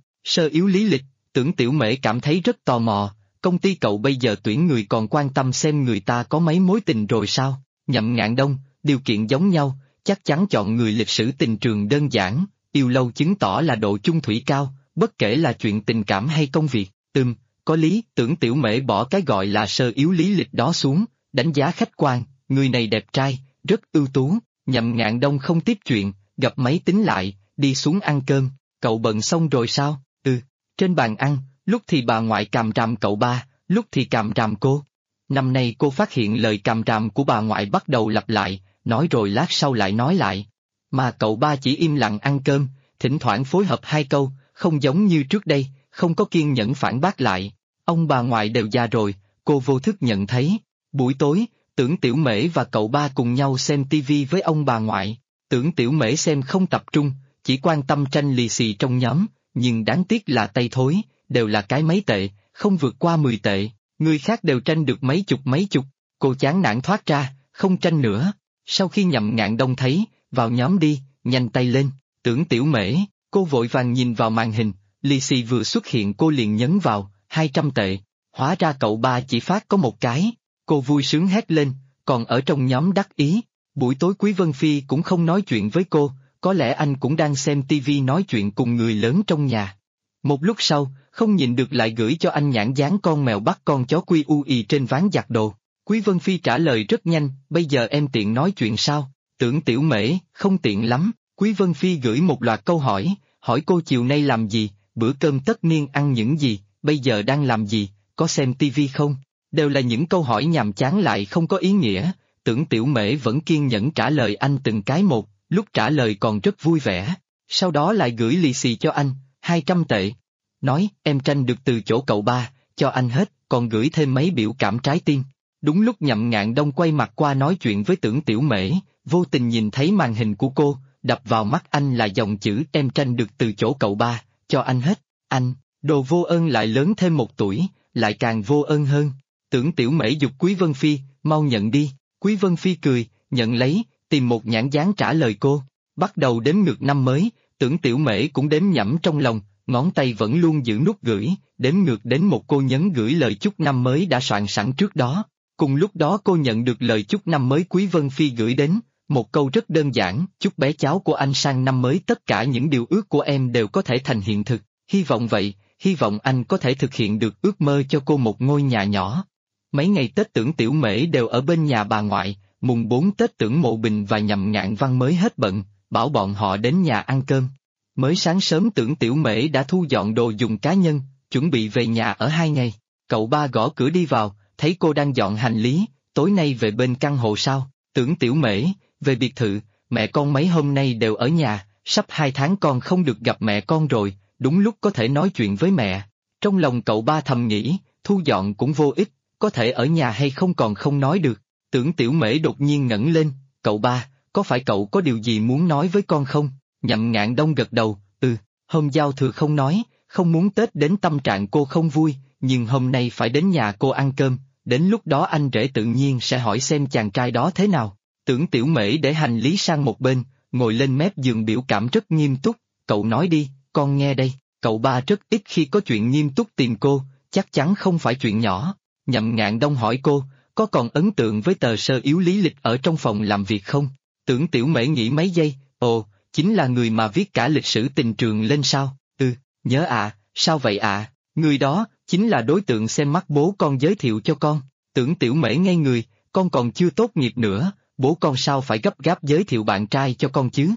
lý lịch, Tưởng Tiểu Mễ cảm thấy rất tò mò, công ty cậu bây giờ tuyển người còn quan tâm xem người ta có mấy mối tình rồi sao? Nhậm Ngạn Đông, điều kiện giống nhau, chắc chắn chọn người lịch sử tình trường đơn giản, yêu lâu chứng tỏ là độ chung thủy cao, bất kể là chuyện tình cảm hay công việc. Có lý. Tưởng Tiểu Mễ bỏ cái gọi là sơ yếu lý lịch đó xuống, đánh giá khách quan, người này đẹp trai, rất ưu tú. Nhậm Ngạn Đông không tiếp chuyện, gập máy tính lại, đi xuống ăn cơm. Cậu bận xong rồi sao? Trên bàn ăn, lúc thì bà ngoại càm ràm cậu ba, lúc thì càm ràm cô. Năm nay cô phát hiện lời càm ràm của bà ngoại bắt đầu lặp lại, nói rồi lát sau lại nói lại. Mà cậu ba chỉ im lặng ăn cơm, thỉnh thoảng phối hợp 2 câu, không giống như trước đây, không có kiên nhẫn phản bác lại. Ông bà ngoại đều già rồi, cô vô thức nhận thấy. Buổi tối, Tưởng Tiểu Mễ và cậu ba cùng nhau xem tivi với ông bà ngoại. Tưởng Tiểu Mễ xem không tập trung, chỉ quan tâm tranh lì xì trong nhóm, nhưng đáng tiếc là tay thối, đều là cái mấy tệ, không vượt qua 10 tệ, người khác đều tranh được mấy chục. Cô chán nản thoát ra, không tranh nữa. Sau khi Nhậm Ngạn Đông thấy, vào nhóm đi, nhanh tay lên. Tưởng Tiểu Mễ, cô vội vàng nhìn vào màn hình, lì xì vừa xuất hiện cô liền nhấn vào, 200 tệ. Hóa ra cậu ba chỉ phát có một cái. Cô vui sướng hét lên, còn ở trong nhóm đắc ý. Buổi tối Quý Vân Phi cũng không nói chuyện với cô, có lẽ anh cũng đang xem tivi nói chuyện cùng người lớn trong nhà. Một lúc sau, không nhịn được lại gửi cho anh nhãn dán con mèo bắt con chó quy u ì trên ván giặt đồ. Quý Vân Phi trả lời rất nhanh, bây giờ em tiện nói chuyện sao? Tưởng Tiểu Mễ, không tiện lắm. Quý Vân Phi gửi một loạt câu hỏi cô chiều nay làm gì, bữa cơm tất niên ăn những gì, bây giờ đang làm gì, có xem tivi không? Đều là những câu hỏi nhàm chán lại không có ý nghĩa. Tưởng Tiểu Mễ vẫn kiên nhẫn trả lời anh từng cái một, lúc trả lời còn rất vui vẻ. Sau đó lại gửi lì xì cho anh, 200 tệ. Nói, em tranh được từ chỗ cậu ba, cho anh hết, còn gửi thêm mấy biểu cảm trái tim. Đúng lúc Nhậm Ngạn Đông quay mặt qua nói chuyện với Tưởng Tiểu Mễ, vô tình nhìn thấy màn hình của cô, đập vào mắt anh là dòng chữ em tranh được từ chỗ cậu ba, cho anh hết. Anh, đồ vô ơn lại lớn thêm 1 tuổi, lại càng vô ơn hơn. Tưởng Tiểu Mễ giục Quý Vân Phi, mau nhận đi. Quý Vân Phi cười, nhận lấy, tìm một nhãn dán trả lời cô. Bắt đầu đếm ngược năm mới, Tưởng Tiểu Mễ cũng đếm nhẩm trong lòng, ngón tay vẫn luôn giữ nút gửi, đếm ngược đến một cô nhấn gửi lời chúc năm mới đã soạn sẵn trước đó. Cùng lúc đó cô nhận được lời chúc năm mới Quý Vân Phi gửi đến, một câu rất đơn giản, chúc bé cháu của anh sang năm mới tất cả những điều ước của em đều có thể thành hiện thực, hy vọng vậy, hy vọng anh có thể thực hiện được ước mơ cho cô một ngôi nhà nhỏ. Mấy ngày Tết Tưởng Tiểu Mễ đều ở bên nhà bà ngoại, mùng 4 Tết Tưởng Mộ Bình và Nhậm Ngạn Văn mới hết bận, bảo bọn họ đến nhà ăn cơm. Mới sáng sớm Tưởng Tiểu Mễ đã thu dọn đồ dùng cá nhân, chuẩn bị về nhà ở 2 ngày. Cậu ba gõ cửa đi vào, thấy cô đang dọn hành lý, tối nay về bên căn hộ sao? Tưởng Tiểu Mễ, về biệt thự, mẹ con mấy hôm nay đều ở nhà, sắp 2 tháng con không được gặp mẹ con rồi, đúng lúc có thể nói chuyện với mẹ. Trong lòng cậu ba thầm nghĩ, thu dọn cũng vô ích, có thể ở nhà hay không còn không nói được. Tưởng Tiểu Mễ đột nhiên ngẩng lên, cậu ba, có phải cậu có điều gì muốn nói với con không? Nhậm Ngạn Đông gật đầu, hôm giao thừa không nói, không muốn Tết đến tâm trạng cô không vui, nhưng hôm nay phải đến nhà cô ăn cơm, đến lúc đó anh rể tự nhiên sẽ hỏi xem chàng trai đó thế nào. Tưởng Tiểu Mễ để hành lý sang một bên, ngồi lên mép giường biểu cảm rất nghiêm túc, cậu nói đi, con nghe đây, cậu ba rất ít khi có chuyện nghiêm túc tìm cô, chắc chắn không phải chuyện nhỏ. Nhậm Ngạn Đông hỏi cô, có còn ấn tượng với tờ sơ yếu lý lịch ở trong phòng làm việc không? Tưởng Tiểu Mễ nghĩ mấy giây, ồ, chính là người mà viết cả lịch sử tình trường lên sao? Nhớ à, sao vậy à? Người đó, chính là đối tượng xem mắt bố con giới thiệu cho con. Tưởng Tiểu Mễ ngây người, con còn chưa tốt nghiệp nữa, bố con sao phải gấp gáp giới thiệu bạn trai cho con chứ?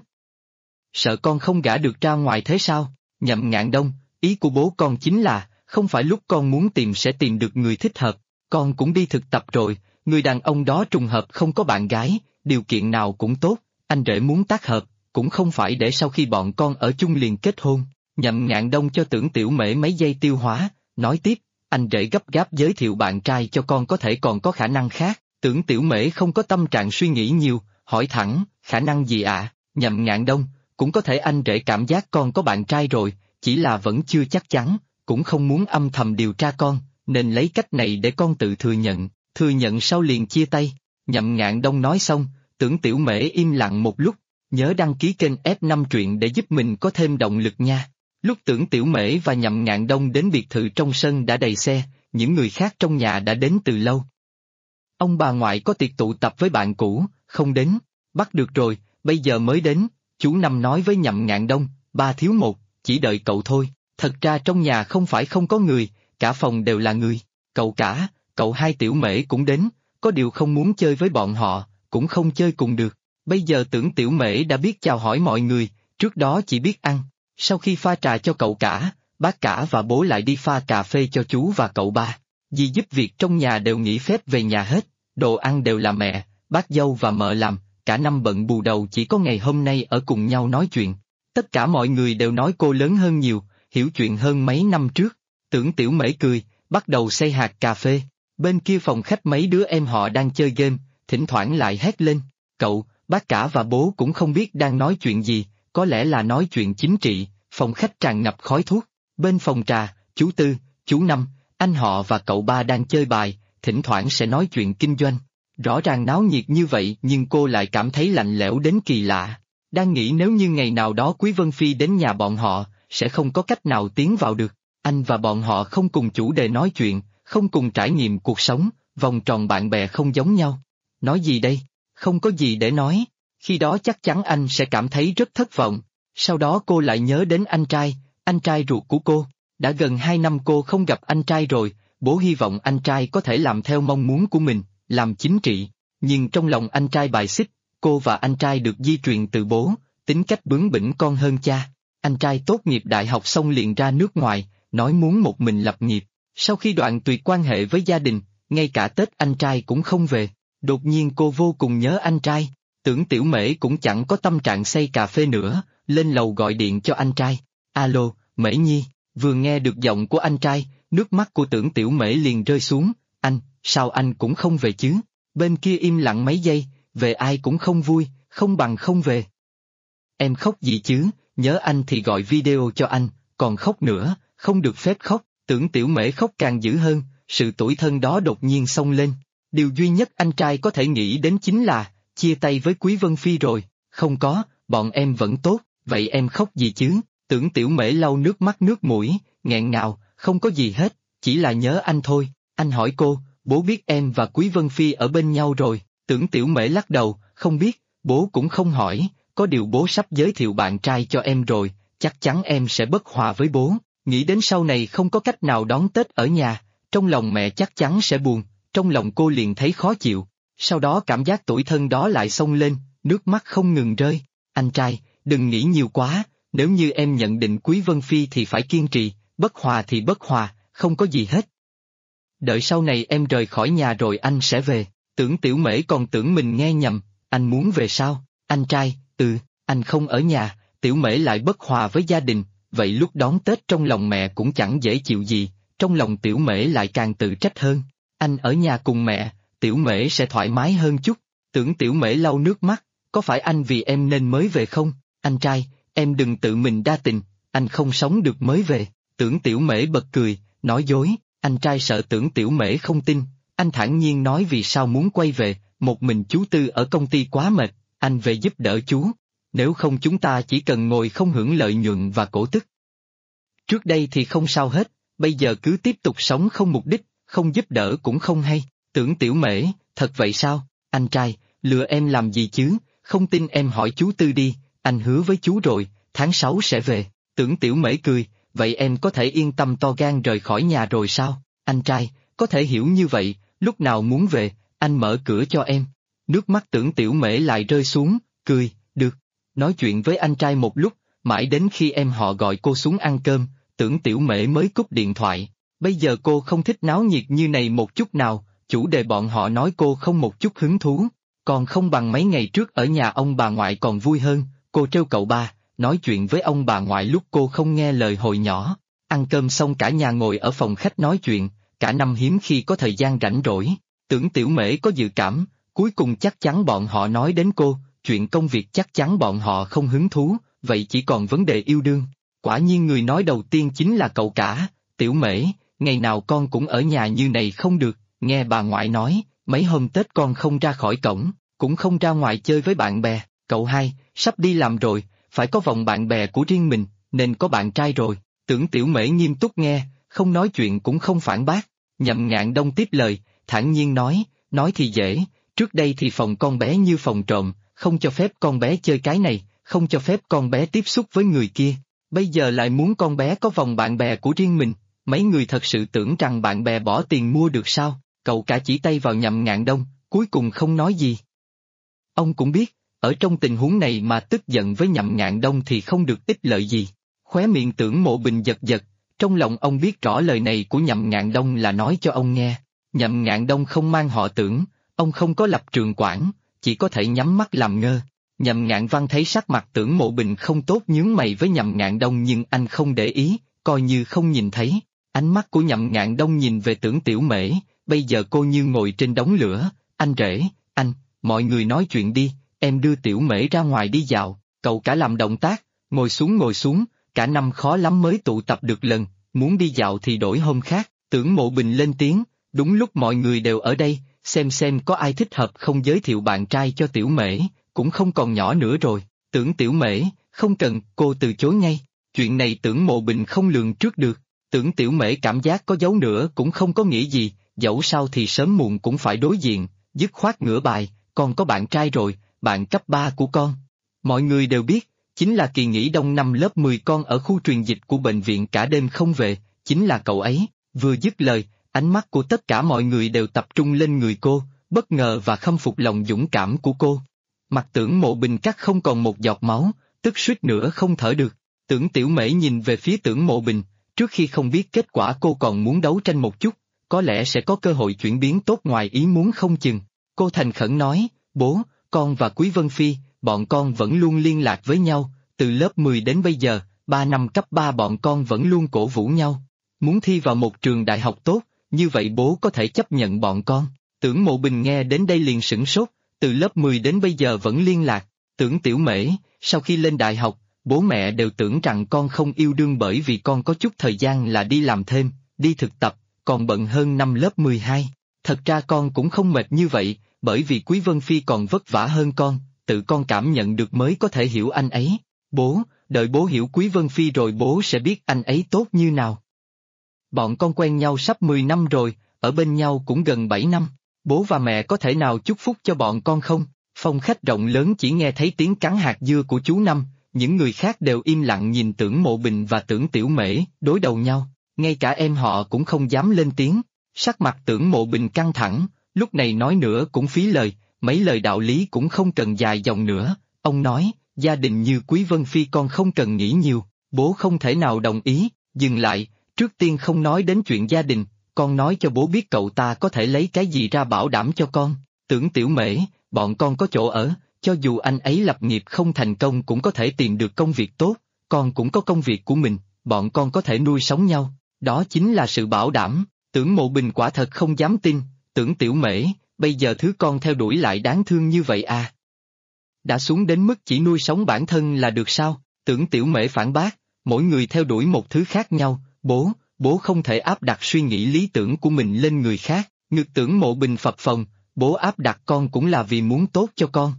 Sợ con không gả được ra ngoài thế sao? Nhậm Ngạn Đông, ý của bố con chính là, không phải lúc con muốn tìm sẽ tìm được người thích hợp, con cũng đi thực tập rồi, người đàn ông đó trùng hợp không có bạn gái, điều kiện nào cũng tốt, anh rể muốn tác hợp, cũng không phải để sau khi bọn con ở chung liền kết hôn. Nhậm Ngạn Đông cho Tưởng Tiểu Mễ mấy giây tiêu hóa, nói tiếp, anh rể gấp gáp giới thiệu bạn trai cho con có thể còn có khả năng khác. Tưởng Tiểu Mễ không có tâm trạng suy nghĩ nhiều, hỏi thẳng, khả năng gì ạ? Nhậm Ngạn Đông, cũng có thể anh rể cảm giác con có bạn trai rồi, chỉ là vẫn chưa chắc chắn, cũng không muốn âm thầm điều tra con, nên lấy cách này để con tự thừa nhận sau liền chia tay. Nhậm Ngạn Đông nói xong, Tưởng Tiểu Mễ im lặng một lúc, nhớ đăng ký kênh F5 truyện để giúp mình có thêm động lực nha. Lúc Tưởng Tiểu Mễ và Nhậm Ngạn Đông đến biệt thự trong sân đã đầy xe, những người khác trong nhà đã đến từ lâu. Ông bà ngoại có tiệc tụ tập với bạn cũ, không đến, bắt được rồi, bây giờ mới đến, chú Năm nói với Nhậm Ngạn Đông, ba thiếu một, chỉ đợi cậu thôi, thật ra trong nhà không phải không có người, cả phòng đều là người, cậu hai Tiểu Mễ cũng đến, có điều không muốn chơi với bọn họ, cũng không chơi cùng được, bây giờ Tưởng Tiểu Mễ đã biết chào hỏi mọi người, trước đó chỉ biết ăn, sau khi pha trà cho cậu cả, bác cả và bố lại đi pha cà phê cho chú và cậu ba. Dì giúp việc trong nhà đều nghỉ phép về nhà hết, đồ ăn đều là mẹ, bác dâu và mợ làm, cả năm bận bù đầu chỉ có ngày hôm nay ở cùng nhau nói chuyện. Tất cả mọi người đều nói cô lớn hơn nhiều, hiểu chuyện hơn mấy năm trước. Tưởng Tiểu Mễ cười, bắt đầu xay hạt cà phê. Bên kia phòng khách mấy đứa em họ đang chơi game, thỉnh thoảng lại hét lên. Cậu, bác cả và bố cũng không biết đang nói chuyện gì, có lẽ là nói chuyện chính trị. Phòng khách tràn ngập khói thuốc. Bên phòng trà, chú Tư, chú Năm, anh họ và cậu ba đang chơi bài, thỉnh thoảng sẽ nói chuyện kinh doanh. Rõ ràng náo nhiệt như vậy nhưng cô lại cảm thấy lạnh lẽo đến kỳ lạ. Đang nghĩ nếu như ngày nào đó Quý Vân Phi đến nhà bọn họ, sẽ không có cách nào tiến vào được. Anh và bọn họ không cùng chủ đề nói chuyện, không cùng trải nghiệm cuộc sống, vòng tròn bạn bè không giống nhau. Nói gì đây? Không có gì để nói. Khi đó chắc chắn anh sẽ cảm thấy rất thất vọng. Sau đó cô lại nhớ đến anh trai ruột của cô. Đã gần 2 năm cô không gặp anh trai rồi, bố hy vọng anh trai có thể làm theo mong muốn của mình, làm chính trị. Nhưng trong lòng anh trai bài xích, cô và anh trai được di truyền từ bố, tính cách bướng bỉnh con hơn cha. Anh trai tốt nghiệp đại học xong liền ra nước ngoài, nói muốn một mình lập nghiệp. Sau khi đoạn tuyệt quan hệ với gia đình, ngay cả Tết anh trai cũng không về. Đột nhiên cô vô cùng nhớ anh trai. Tưởng Tiểu Mễ cũng chẳng có tâm trạng xay cà phê nữa, lên lầu gọi điện cho anh trai. Alo, Mễ Nhi. Vừa nghe được giọng của anh trai, nước mắt của Tưởng Tiểu Mễ liền rơi xuống. Anh, sao anh cũng không về chứ? Bên kia im lặng mấy giây, về ai cũng không vui, không bằng không về. Em khóc gì chứ, nhớ anh thì gọi video cho anh, còn khóc nữa, không được phép khóc. Tưởng Tiểu Mễ khóc càng dữ hơn, sự tủi thân đó đột nhiên xông lên. Điều duy nhất anh trai có thể nghĩ đến chính là, chia tay với Quý Vân Phi rồi. Không có, bọn em vẫn tốt, vậy em khóc gì chứ? Tưởng Tiểu Mễ lau nước mắt nước mũi, nghẹn ngào, không có gì hết, chỉ là nhớ anh thôi. Anh hỏi cô, bố biết em và Quý Vân Phi ở bên nhau rồi. Tưởng Tiểu Mễ lắc đầu, không biết, bố cũng không hỏi, có điều bố sắp giới thiệu bạn trai cho em rồi, chắc chắn em sẽ bất hòa với bố. Nghĩ đến sau này không có cách nào đón Tết ở nhà, trong lòng mẹ chắc chắn sẽ buồn, trong lòng cô liền thấy khó chịu. Sau đó cảm giác tủi thân đó lại xông lên, nước mắt không ngừng rơi. Anh trai, đừng nghĩ nhiều quá, nếu như em nhận định Quý Vân Phi thì phải kiên trì, bất hòa thì bất hòa, không có gì hết. Đợi sau này em rời khỏi nhà rồi anh sẽ về. Tưởng Tiểu Mễ còn tưởng mình nghe nhầm, anh muốn về sao? Anh trai, anh không ở nhà, Tiểu Mễ lại bất hòa với gia đình, vậy lúc đón Tết trong lòng mẹ cũng chẳng dễ chịu gì, trong lòng Tiểu Mễ lại càng tự trách hơn. Anh ở nhà cùng mẹ, Tiểu Mễ sẽ thoải mái hơn chút. Tưởng Tiểu Mễ lau nước mắt, có phải anh vì em nên mới về không? Anh trai, em đừng tự mình đa tình, anh không sống được mới về. Tưởng Tiểu Mễ bật cười, nói dối, Anh trai sợ Tưởng Tiểu Mễ không tin, anh thản nhiên nói vì sao muốn quay về, một mình chú Tư ở công ty quá mệt, anh về giúp đỡ chú, nếu không chúng ta chỉ cần ngồi không hưởng lợi nhuận và cổ tức. Trước đây thì không sao hết, bây giờ cứ tiếp tục sống không mục đích, không giúp đỡ cũng không hay. Tưởng Tiểu Mễ, thật vậy sao? Anh trai, lừa em làm gì chứ, không tin em hỏi chú Tư đi, anh hứa với chú rồi, tháng 6 sẽ về. Tưởng Tiểu Mễ cười, vậy em có thể yên tâm to gan rời khỏi nhà rồi sao? Anh trai, có thể hiểu như vậy, lúc nào muốn về, anh mở cửa cho em. Nước mắt Tưởng Tiểu Mễ lại rơi xuống, cười, được. Nói chuyện với anh trai một lúc, mãi đến khi em họ gọi cô xuống ăn cơm, Tưởng Tiểu Mễ mới cúp điện thoại. Bây giờ cô không thích náo nhiệt như này một chút nào, chủ đề bọn họ nói cô không một chút hứng thú, còn không bằng mấy ngày trước ở nhà ông bà ngoại còn vui hơn, cô trêu cậu ba, nói chuyện với ông bà ngoại lúc cô không nghe lời hồi nhỏ. Ăn cơm xong cả nhà ngồi ở phòng khách nói chuyện, cả năm hiếm khi có thời gian rảnh rỗi. Tưởng Tiểu Mễ có dự cảm, cuối cùng chắc chắn bọn họ nói đến cô, chuyện công việc chắc chắn bọn họ không hứng thú, vậy chỉ còn vấn đề yêu đương. Quả nhiên người nói đầu tiên chính là cậu cả. Tiểu Mễ, ngày nào con cũng ở nhà như này không được, nghe bà ngoại nói, mấy hôm Tết con không ra khỏi cổng, cũng không ra ngoài chơi với bạn bè. Cậu hai, sắp đi làm rồi, phải có vòng bạn bè của riêng mình, nên có bạn trai rồi. Tưởng Tiểu Mễ nghiêm túc nghe, không nói chuyện cũng không phản bác. Nhậm Ngạn Đông tiếp lời, thản nhiên nói thì dễ, trước đây thì phòng con bé như phòng trộm, không cho phép con bé chơi cái này, không cho phép con bé tiếp xúc với người kia. Bây giờ lại muốn con bé có vòng bạn bè của riêng mình, mấy người thật sự tưởng rằng bạn bè bỏ tiền mua được sao? Cậu cả chỉ tay vào Nhậm Ngạn Đông, cuối cùng không nói gì. Ông cũng biết, ở trong tình huống này mà tức giận với Nhậm Ngạn Đông thì không được ích lợi gì. Khóe miệng Tưởng Mộ Bình giật giật, trong lòng ông biết rõ lời này của Nhậm Ngạn Đông là nói cho ông nghe. Nhậm Ngạn Đông không mang họ Tưởng, ông không có lập trường quản, chỉ có thể nhắm mắt làm ngơ. Nhậm Ngạn Văn thấy sắc mặt Tưởng Mộ Bình không tốt nhướng mày với Nhậm Ngạn Đông nhưng anh không để ý, coi như không nhìn thấy. Ánh mắt của Nhậm Ngạn Đông nhìn về Tưởng Tiểu Mễ, bây giờ cô như ngồi trên đống lửa. Anh rể, anh, mọi người nói chuyện đi, em đưa Tiểu Mễ ra ngoài đi dạo. Cậu cả làm động tác, ngồi xuống, cả năm khó lắm mới tụ tập được lần, muốn đi dạo thì đổi hôm khác. Tưởng Mộ Bình lên tiếng, đúng lúc mọi người đều ở đây, xem có ai thích hợp không giới thiệu bạn trai cho Tiểu Mễ, cũng không còn nhỏ nữa rồi. Tưởng Tiểu Mễ, không cần, cô từ chối ngay. Chuyện này Tưởng Mộ Bình không lường trước được. Tưởng Tiểu Mễ cảm giác có giấu nữa cũng không có nghĩa gì, dẫu sao thì sớm muộn cũng phải đối diện, dứt khoát ngửa bài, con có bạn trai rồi, bạn cấp 3 của con. Mọi người đều biết, chính là kỳ nghỉ đông năm lớp 10 con ở khu truyền dịch của bệnh viện cả đêm không về, chính là cậu ấy. Vừa dứt lời, ánh mắt của tất cả mọi người đều tập trung lên người cô, bất ngờ và khâm phục lòng dũng cảm của cô. Mặt Tưởng Mộ Bình cắt không còn một giọt máu, tức suýt nữa không thở được. Tưởng Tiểu Mễ nhìn về phía Tưởng Mộ Bình, trước khi không biết kết quả cô còn muốn đấu tranh một chút, có lẽ sẽ có cơ hội chuyển biến tốt ngoài ý muốn không chừng. Cô thành khẩn nói, bố, con và Quý Vân Phi, bọn con vẫn luôn liên lạc với nhau, từ lớp 10 đến bây giờ, 3 năm cấp 3 bọn con vẫn luôn cổ vũ nhau. Muốn thi vào một trường đại học tốt, như vậy bố có thể chấp nhận bọn con. Tưởng Mộ Bình nghe đến đây liền sửng sốt, từ lớp 10 đến bây giờ vẫn liên lạc. Tưởng Tiểu Mễ, sau khi lên đại học, bố mẹ đều tưởng rằng con không yêu đương bởi vì con có chút thời gian là đi làm thêm, đi thực tập, còn bận hơn năm lớp 12. Thật ra con cũng không mệt như vậy, bởi vì Quý Vân Phi còn vất vả hơn con, tự con cảm nhận được mới có thể hiểu anh ấy. Bố, đợi bố hiểu Quý Vân Phi rồi bố sẽ biết anh ấy tốt như nào. Bọn con quen nhau sắp 10 năm rồi, ở bên nhau cũng gần 7 năm. Bố và mẹ có thể nào chúc phúc cho bọn con không? Phòng khách rộng lớn chỉ nghe thấy tiếng cắn hạt dưa của chú Năm, những người khác đều im lặng nhìn Tưởng Mộ Bình và Tưởng Tiểu Mễ đối đầu nhau, ngay cả em họ cũng không dám lên tiếng. Sắc mặt Tưởng Mộ Bình căng thẳng, lúc này nói nữa cũng phí lời, mấy lời đạo lý cũng không cần dài dòng nữa. Ông nói, gia đình như Quý Vân Phi con không cần nghĩ nhiều, bố không thể nào đồng ý. Dừng lại, trước tiên không nói đến chuyện gia đình, con nói cho bố biết cậu ta có thể lấy cái gì ra bảo đảm cho con. Tưởng Tiểu Mễ, bọn con có chỗ ở, cho dù anh ấy lập nghiệp không thành công cũng có thể tìm được công việc tốt, con cũng có công việc của mình, bọn con có thể nuôi sống nhau, đó chính là sự bảo đảm. Tưởng Mộ Bình quả thật không dám tin, Tưởng Tiểu Mễ, bây giờ thứ con theo đuổi lại đáng thương như vậy à? Đã xuống đến mức chỉ nuôi sống bản thân là được sao? Tưởng Tiểu Mễ phản bác, mỗi người theo đuổi một thứ khác nhau, bố không thể áp đặt suy nghĩ lý tưởng của mình lên người khác, ngực Tưởng Mộ Bình phập phồng, bố áp đặt con cũng là vì muốn tốt cho con.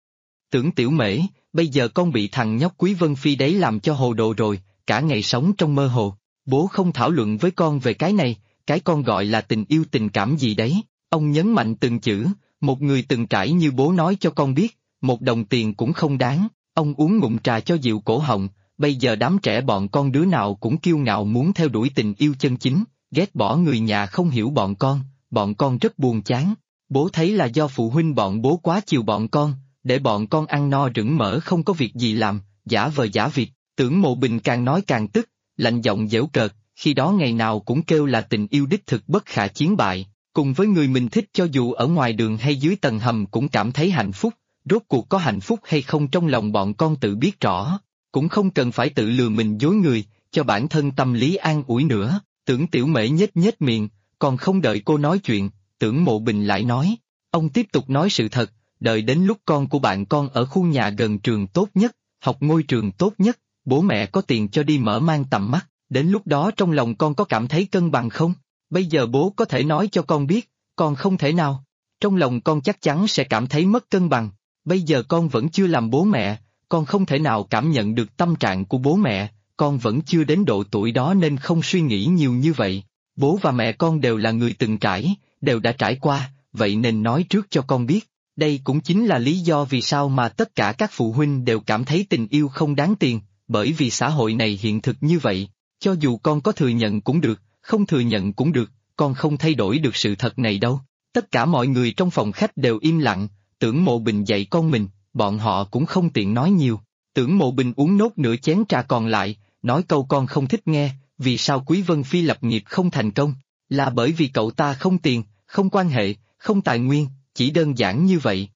Tưởng Tiểu Mễ, bây giờ con bị thằng nhóc Quý Vân Phi đấy làm cho hồ đồ rồi, cả ngày sống trong mơ hồ, bố không thảo luận với con về cái này, cái con gọi là tình yêu tình cảm gì đấy, ông nhấn mạnh từng chữ, một người từng trải như bố nói cho con biết, 1 đồng tiền cũng không đáng, ông uống ngụm trà cho dịu cổ họng, bây giờ đám trẻ bọn con đứa nào cũng kiêu ngạo muốn theo đuổi tình yêu chân chính, ghét bỏ người nhà không hiểu bọn con rất buồn chán, bố thấy là do phụ huynh bọn bố quá chiều bọn con, để bọn con ăn no rửng mỡ không có việc gì làm, giả vờ giả vịt. Tưởng Mộ Bình càng nói càng tức, lạnh giọng giễu cợt, khi đó ngày nào cũng kêu là tình yêu đích thực bất khả chiến bại, cùng với người mình thích cho dù ở ngoài đường hay dưới tầng hầm cũng cảm thấy hạnh phúc, rốt cuộc có hạnh phúc hay không trong lòng bọn con tự biết rõ, cũng không cần phải tự lừa mình dối người, cho bản thân tâm lý an ủi nữa. Tưởng Tiểu Mễ nhếch nhếch miệng, còn không đợi cô nói chuyện, Tưởng Mộ Bình lại nói, ông tiếp tục nói sự thật, đợi đến lúc con của bạn con ở khu nhà gần trường tốt nhất, học ngôi trường tốt nhất, bố mẹ có tiền cho đi mở mang tầm mắt, đến lúc đó trong lòng con có cảm thấy cân bằng không? Bây giờ bố có thể nói cho con biết, con không thể nào. Trong lòng con chắc chắn sẽ cảm thấy mất cân bằng, bây giờ con vẫn chưa làm bố mẹ, con không thể nào cảm nhận được tâm trạng của bố mẹ, con vẫn chưa đến độ tuổi đó nên không suy nghĩ nhiều như vậy. Bố và mẹ con đều là người từng trải, đều đã trải qua, vậy nên nói trước cho con biết. Đây cũng chính là lý do vì sao mà tất cả các phụ huynh đều cảm thấy tình yêu không đáng tiền, bởi vì xã hội này hiện thực như vậy, cho dù con có thừa nhận cũng được, không thừa nhận cũng được, con không thay đổi được sự thật này đâu. Tất cả mọi người trong phòng khách đều im lặng, Tưởng Mộ Bình dạy con mình, bọn họ cũng không tiện nói nhiều. Tưởng Mộ Bình uống nốt nửa chén trà còn lại, nói câu con không thích nghe, vì sao Quý Vân Phi lập nghiệp không thành công, là bởi vì cậu ta không tiền, không quan hệ, không tài nguyên, chỉ đơn giản như vậy.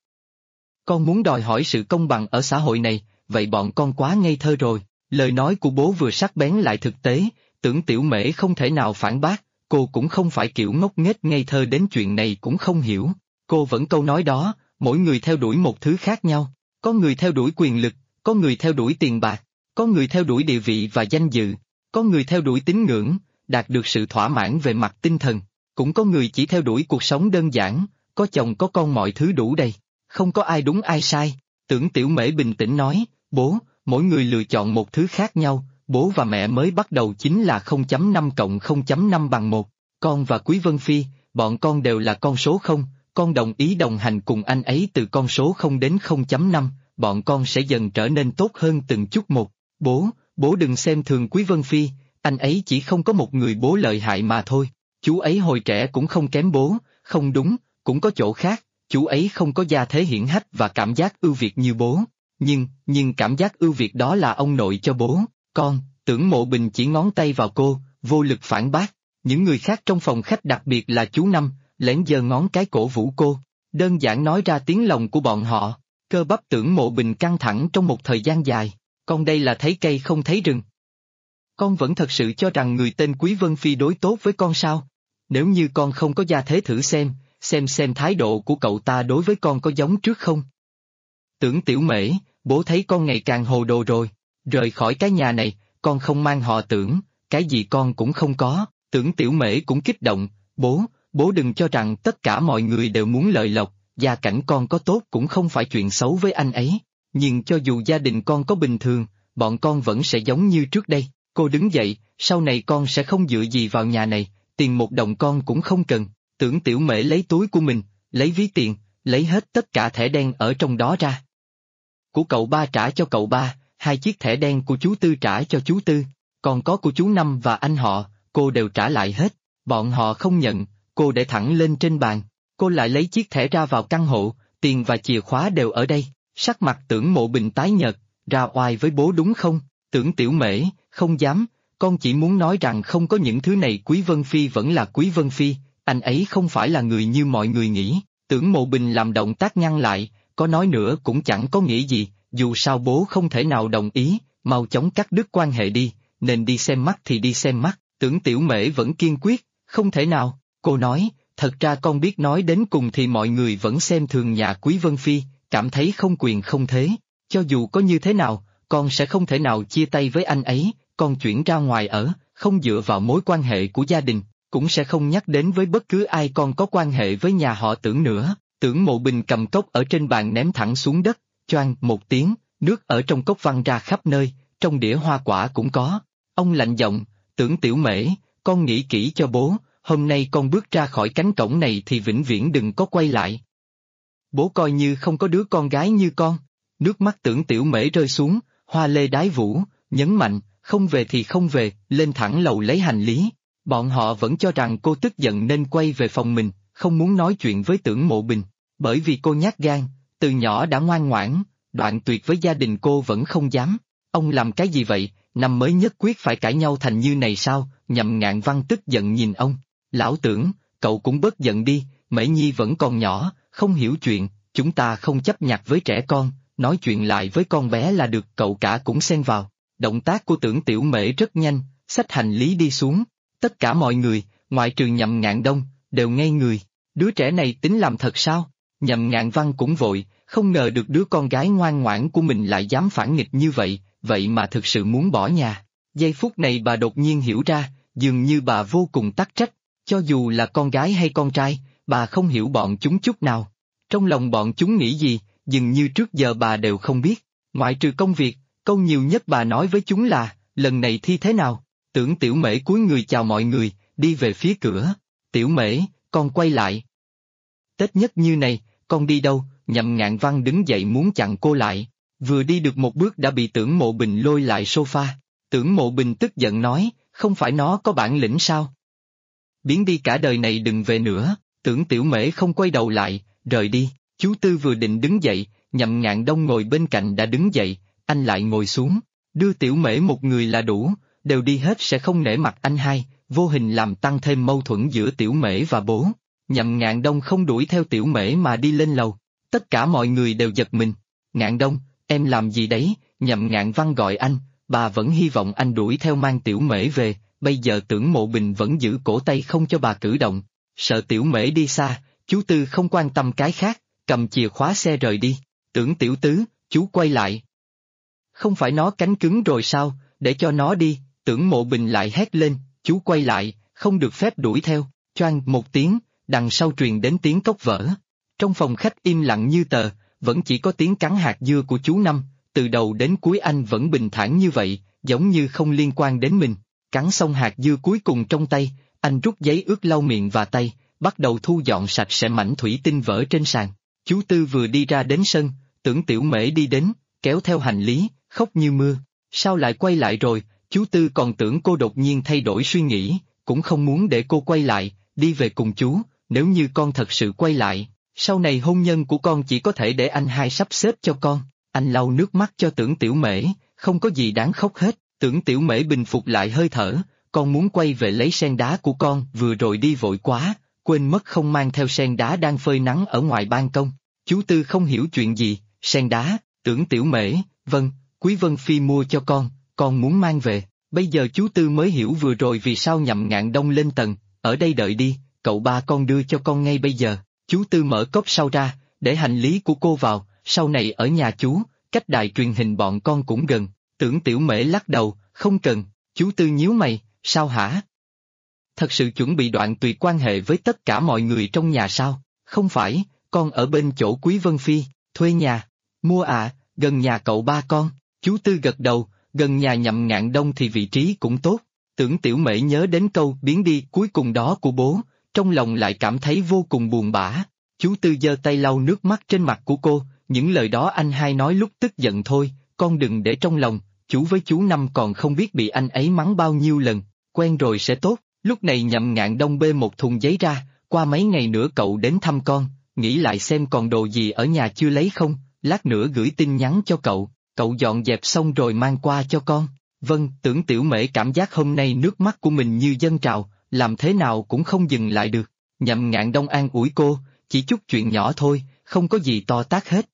Con muốn đòi hỏi sự công bằng ở xã hội này, vậy bọn con quá ngây thơ rồi. Lời nói của bố vừa sắc bén lại thực tế, Tưởng Tiểu Mễ không thể nào phản bác, cô cũng không phải kiểu ngốc nghếch ngây thơ đến chuyện này cũng không hiểu. Cô vẫn câu nói đó, mỗi người theo đuổi một thứ khác nhau, có người theo đuổi quyền lực, có người theo đuổi tiền bạc, có người theo đuổi địa vị và danh dự, có người theo đuổi tín ngưỡng, đạt được sự thỏa mãn về mặt tinh thần, cũng có người chỉ theo đuổi cuộc sống đơn giản, có chồng có con mọi thứ đủ đầy, không có ai đúng ai sai. Tưởng Tiểu Mễ bình tĩnh nói, bố, mỗi người lựa chọn một thứ khác nhau, bố và mẹ mới bắt đầu chính là 0.5 cộng 0.5 bằng 1, con và Quý Vân Phi, bọn con đều là con số 0, con đồng ý đồng hành cùng anh ấy từ con số 0 đến 0.5, bọn con sẽ dần trở nên tốt hơn từng chút một. Bố đừng xem thường Quý Vân Phi, anh ấy chỉ không có một người bố lợi hại mà thôi, chú ấy hồi trẻ cũng không kém bố, không đúng, cũng có chỗ khác, chú ấy không có gia thế hiển hách và cảm giác ưu việt như bố, nhưng cảm giác ưu việt đó là ông nội cho bố, con. Tưởng Mộ Bình chỉ ngón tay vào cô, vô lực phản bác, những người khác trong phòng khách đặc biệt là chú Năm, lén giơ ngón cái cổ vũ cô, đơn giản nói ra tiếng lòng của bọn họ, cơ bắp Tưởng Mộ Bình căng thẳng trong một thời gian dài, con đây là thấy cây không thấy rừng. Con vẫn thật sự cho rằng người tên Quý Vân Phi đối tốt với con sao? Nếu như con không có gia thế thử xem thái độ của cậu ta đối với con có giống trước không? Tưởng Tiểu Mễ, bố thấy con ngày càng hồ đồ rồi, rời khỏi cái nhà này, con không mang họ Tưởng, cái gì con cũng không có. Tưởng Tiểu Mễ cũng kích động, bố đừng cho rằng tất cả mọi người đều muốn lợi lộc, gia cảnh con có tốt cũng không phải chuyện xấu với anh ấy, nhưng cho dù gia đình con có bình thường, bọn con vẫn sẽ giống như trước đây. Cô đứng dậy, sau này con sẽ không dựa gì vào nhà này, tiền 1 đồng con cũng không cần. Tưởng Tiểu Mễ lấy túi của mình, lấy ví tiền, lấy hết tất cả thẻ đen ở trong đó ra. Của cậu ba trả cho cậu ba, 2 chiếc thẻ đen của chú Tư trả cho chú Tư, còn có của chú Năm và anh họ, cô đều trả lại hết. Bọn họ không nhận, cô để thẳng lên trên bàn, cô lại lấy chiếc thẻ ra vào căn hộ, tiền và chìa khóa đều ở đây. Sắc mặt Tưởng Mộ Bình tái nhợt, ra oai với bố đúng không? Tưởng Tiểu Mễ, không dám, con chỉ muốn nói rằng không có những thứ này. Quý Vân Phi vẫn là Quý Vân Phi, anh ấy không phải là người như mọi người nghĩ. Tưởng Mộ Bình làm động tác ngăn lại, có nói nữa cũng chẳng có nghĩa gì, dù sao bố không thể nào đồng ý, mau chóng cắt đứt quan hệ đi, nên đi xem mắt thì đi xem mắt. Tưởng Tiểu Mễ vẫn kiên quyết, không thể nào, cô nói, thật ra con biết nói đến cùng thì mọi người vẫn xem thường nhà Quý Vân Phi, cảm thấy không quyền không thế, cho dù có như thế nào, con sẽ không thể nào chia tay với anh ấy, con chuyển ra ngoài ở, không dựa vào mối quan hệ của gia đình, cũng sẽ không nhắc đến với bất cứ ai con có quan hệ với nhà họ Tưởng nữa. Tưởng Mộ Bình cầm cốc ở trên bàn ném thẳng xuống đất, choang một tiếng, nước ở trong cốc văng ra khắp nơi, trong đĩa hoa quả cũng có. Ông lạnh giọng, Tưởng Tiểu Mễ, con nghĩ kỹ cho bố, hôm nay con bước ra khỏi cánh cổng này thì vĩnh viễn đừng có quay lại. Bố coi như không có đứa con gái như con. Nước mắt Tưởng Tiểu Mễ rơi xuống, hoa lê đái vũ, nhấn mạnh, không về thì không về, lên thẳng lầu lấy hành lý. Bọn họ vẫn cho rằng cô tức giận nên quay về phòng mình, không muốn nói chuyện với Tưởng Mộ Bình. Bởi vì cô nhát gan, từ nhỏ đã ngoan ngoãn, đoạn tuyệt với gia đình cô vẫn không dám. Ông làm cái gì vậy, năm mới nhất quyết phải cãi nhau thành như này sao? Nhậm Ngạn Văn tức giận nhìn ông. Lão Tưởng, cậu cũng bớt giận đi, Mễ Nhi vẫn còn nhỏ, không hiểu chuyện, chúng ta không chấp nhặt với trẻ con, nói chuyện lại với con bé là được, cậu cả cũng xen vào. Động tác của Tưởng Tiểu Mễ rất nhanh, xách hành lý đi xuống. Tất cả mọi người, ngoại trừ Nhậm Ngạn Đông, đều ngây người. Đứa trẻ này tính làm thật sao? Nhậm Ngạn Văn cũng vội, không ngờ được đứa con gái ngoan ngoãn của mình lại dám phản nghịch như vậy, vậy mà thực sự muốn bỏ nhà. Giây phút này bà đột nhiên hiểu ra, dường như bà vô cùng tắc trách, cho dù là con gái hay con trai, bà không hiểu bọn chúng chút nào. Trong lòng bọn chúng nghĩ gì, dường như trước giờ bà đều không biết, ngoại trừ công việc, câu nhiều nhất bà nói với chúng là, lần này thi thế nào? Tưởng Tiểu Mễ cúi người chào mọi người, đi về phía cửa. Tiểu Mễ, con quay lại. Tết nhất như này, con đi đâu? Nhậm Ngạn Văn đứng dậy muốn chặn cô lại, vừa đi được một bước đã bị Tưởng Mộ Bình lôi lại sofa. Tưởng Mộ Bình tức giận nói, không phải nó có bản lĩnh sao? Biến đi cả đời này đừng về nữa. Tưởng Tiểu Mễ không quay đầu lại, rời đi. Chú Tư vừa định đứng dậy, Nhậm Ngạn Đông ngồi bên cạnh đã đứng dậy, anh lại ngồi xuống. Đưa Tiểu Mễ một người là đủ, đều đi hết sẽ không nể mặt anh hai, vô hình làm tăng thêm mâu thuẫn giữa Tiểu Mễ và bố. Nhậm Ngạn Đông không đuổi theo Tiểu Mễ mà đi lên lầu. Tất cả mọi người đều giật mình. Ngạn Đông, em làm gì đấy? Nhậm Ngạn Văn gọi anh, bà vẫn hy vọng anh đuổi theo mang Tiểu Mễ về, bây giờ Tưởng Mộ Bình vẫn giữ cổ tay không cho bà cử động. Sợ Tiểu Mễ đi xa, chú Tư không quan tâm cái khác, cầm chìa khóa xe rời đi. Tưởng Tiểu Tứ, chú quay lại. Không phải nó cánh cứng rồi sao, để cho nó đi. Tưởng Mộ Bình lại hét lên, chú quay lại, không được phép đuổi theo. Choang một tiếng, đằng sau truyền đến tiếng cốc vỡ. Trong phòng khách im lặng như tờ, vẫn chỉ có tiếng cắn hạt dưa của chú Năm, từ đầu đến cuối anh vẫn bình thản như vậy, giống như không liên quan đến mình. Cắn xong hạt dưa cuối cùng trong tay, anh rút giấy ướt lau miệng và tay, bắt đầu thu dọn sạch sẽ mảnh thủy tinh vỡ trên sàn. Chú Tư vừa đi ra đến sân, Tưởng Tiểu Mễ đi đến, kéo theo hành lý, khóc như mưa. Sao lại quay lại rồi? Chú Tư còn tưởng cô đột nhiên thay đổi suy nghĩ, cũng không muốn để cô quay lại, đi về cùng chú, nếu như con thật sự quay lại, sau này hôn nhân của con chỉ có thể để anh hai sắp xếp cho con. Anh lau nước mắt cho Tưởng Tiểu Mễ, không có gì đáng khóc hết. Tưởng Tiểu Mễ bình phục lại hơi thở, con muốn quay về lấy sen đá của con, vừa rồi đi vội quá, quên mất không mang theo sen đá đang phơi nắng ở ngoài ban công. Chú Tư không hiểu chuyện gì, sen đá, Tưởng Tiểu Mễ, vâng, Quý Vân Phi mua cho con muốn mang về. Bây giờ chú Tư mới hiểu vừa rồi vì sao Nhậm Ngạn Đông lên tầng, ở đây đợi đi, cậu ba con đưa cho con ngay bây giờ. Chú Tư mở cốp sau ra, để hành lý của cô vào, sau này ở nhà chú, cách đài truyền hình bọn con cũng gần. Tưởng Tiểu Mễ lắc đầu, không cần. Chú Tư nhíu mày, sao hả? Thật sự chuẩn bị đoạn tuyệt quan hệ với tất cả mọi người trong nhà sao? Không phải, con ở bên chỗ Quý Vân Phi, thuê nhà, mua gần nhà cậu ba con. Chú Tư gật đầu, gần nhà Nhậm Ngạn Đông thì vị trí cũng tốt. Tưởng Tiểu Mễ nhớ đến câu biến đi cuối cùng đó của bố, trong lòng lại cảm thấy vô cùng buồn bã. Chú Tư giơ tay lau nước mắt trên mặt của cô, những lời đó anh hai nói lúc tức giận thôi, con đừng để trong lòng, chú với chú Năm còn không biết bị anh ấy mắng bao nhiêu lần, quen rồi sẽ tốt. Lúc này Nhậm Ngạn Đông bê một thùng giấy ra, qua mấy ngày nữa cậu đến thăm con, nghĩ lại xem còn đồ gì ở nhà chưa lấy không, lát nữa gửi tin nhắn cho cậu dọn dẹp xong rồi mang qua cho con. Vâng, Tưởng Tiểu Mễ cảm giác hôm nay nước mắt của mình như dâng trào, làm thế nào cũng không dừng lại được. Nhậm Ngạn Đông an ủi cô, chỉ chút chuyện nhỏ thôi, không có gì to tát hết.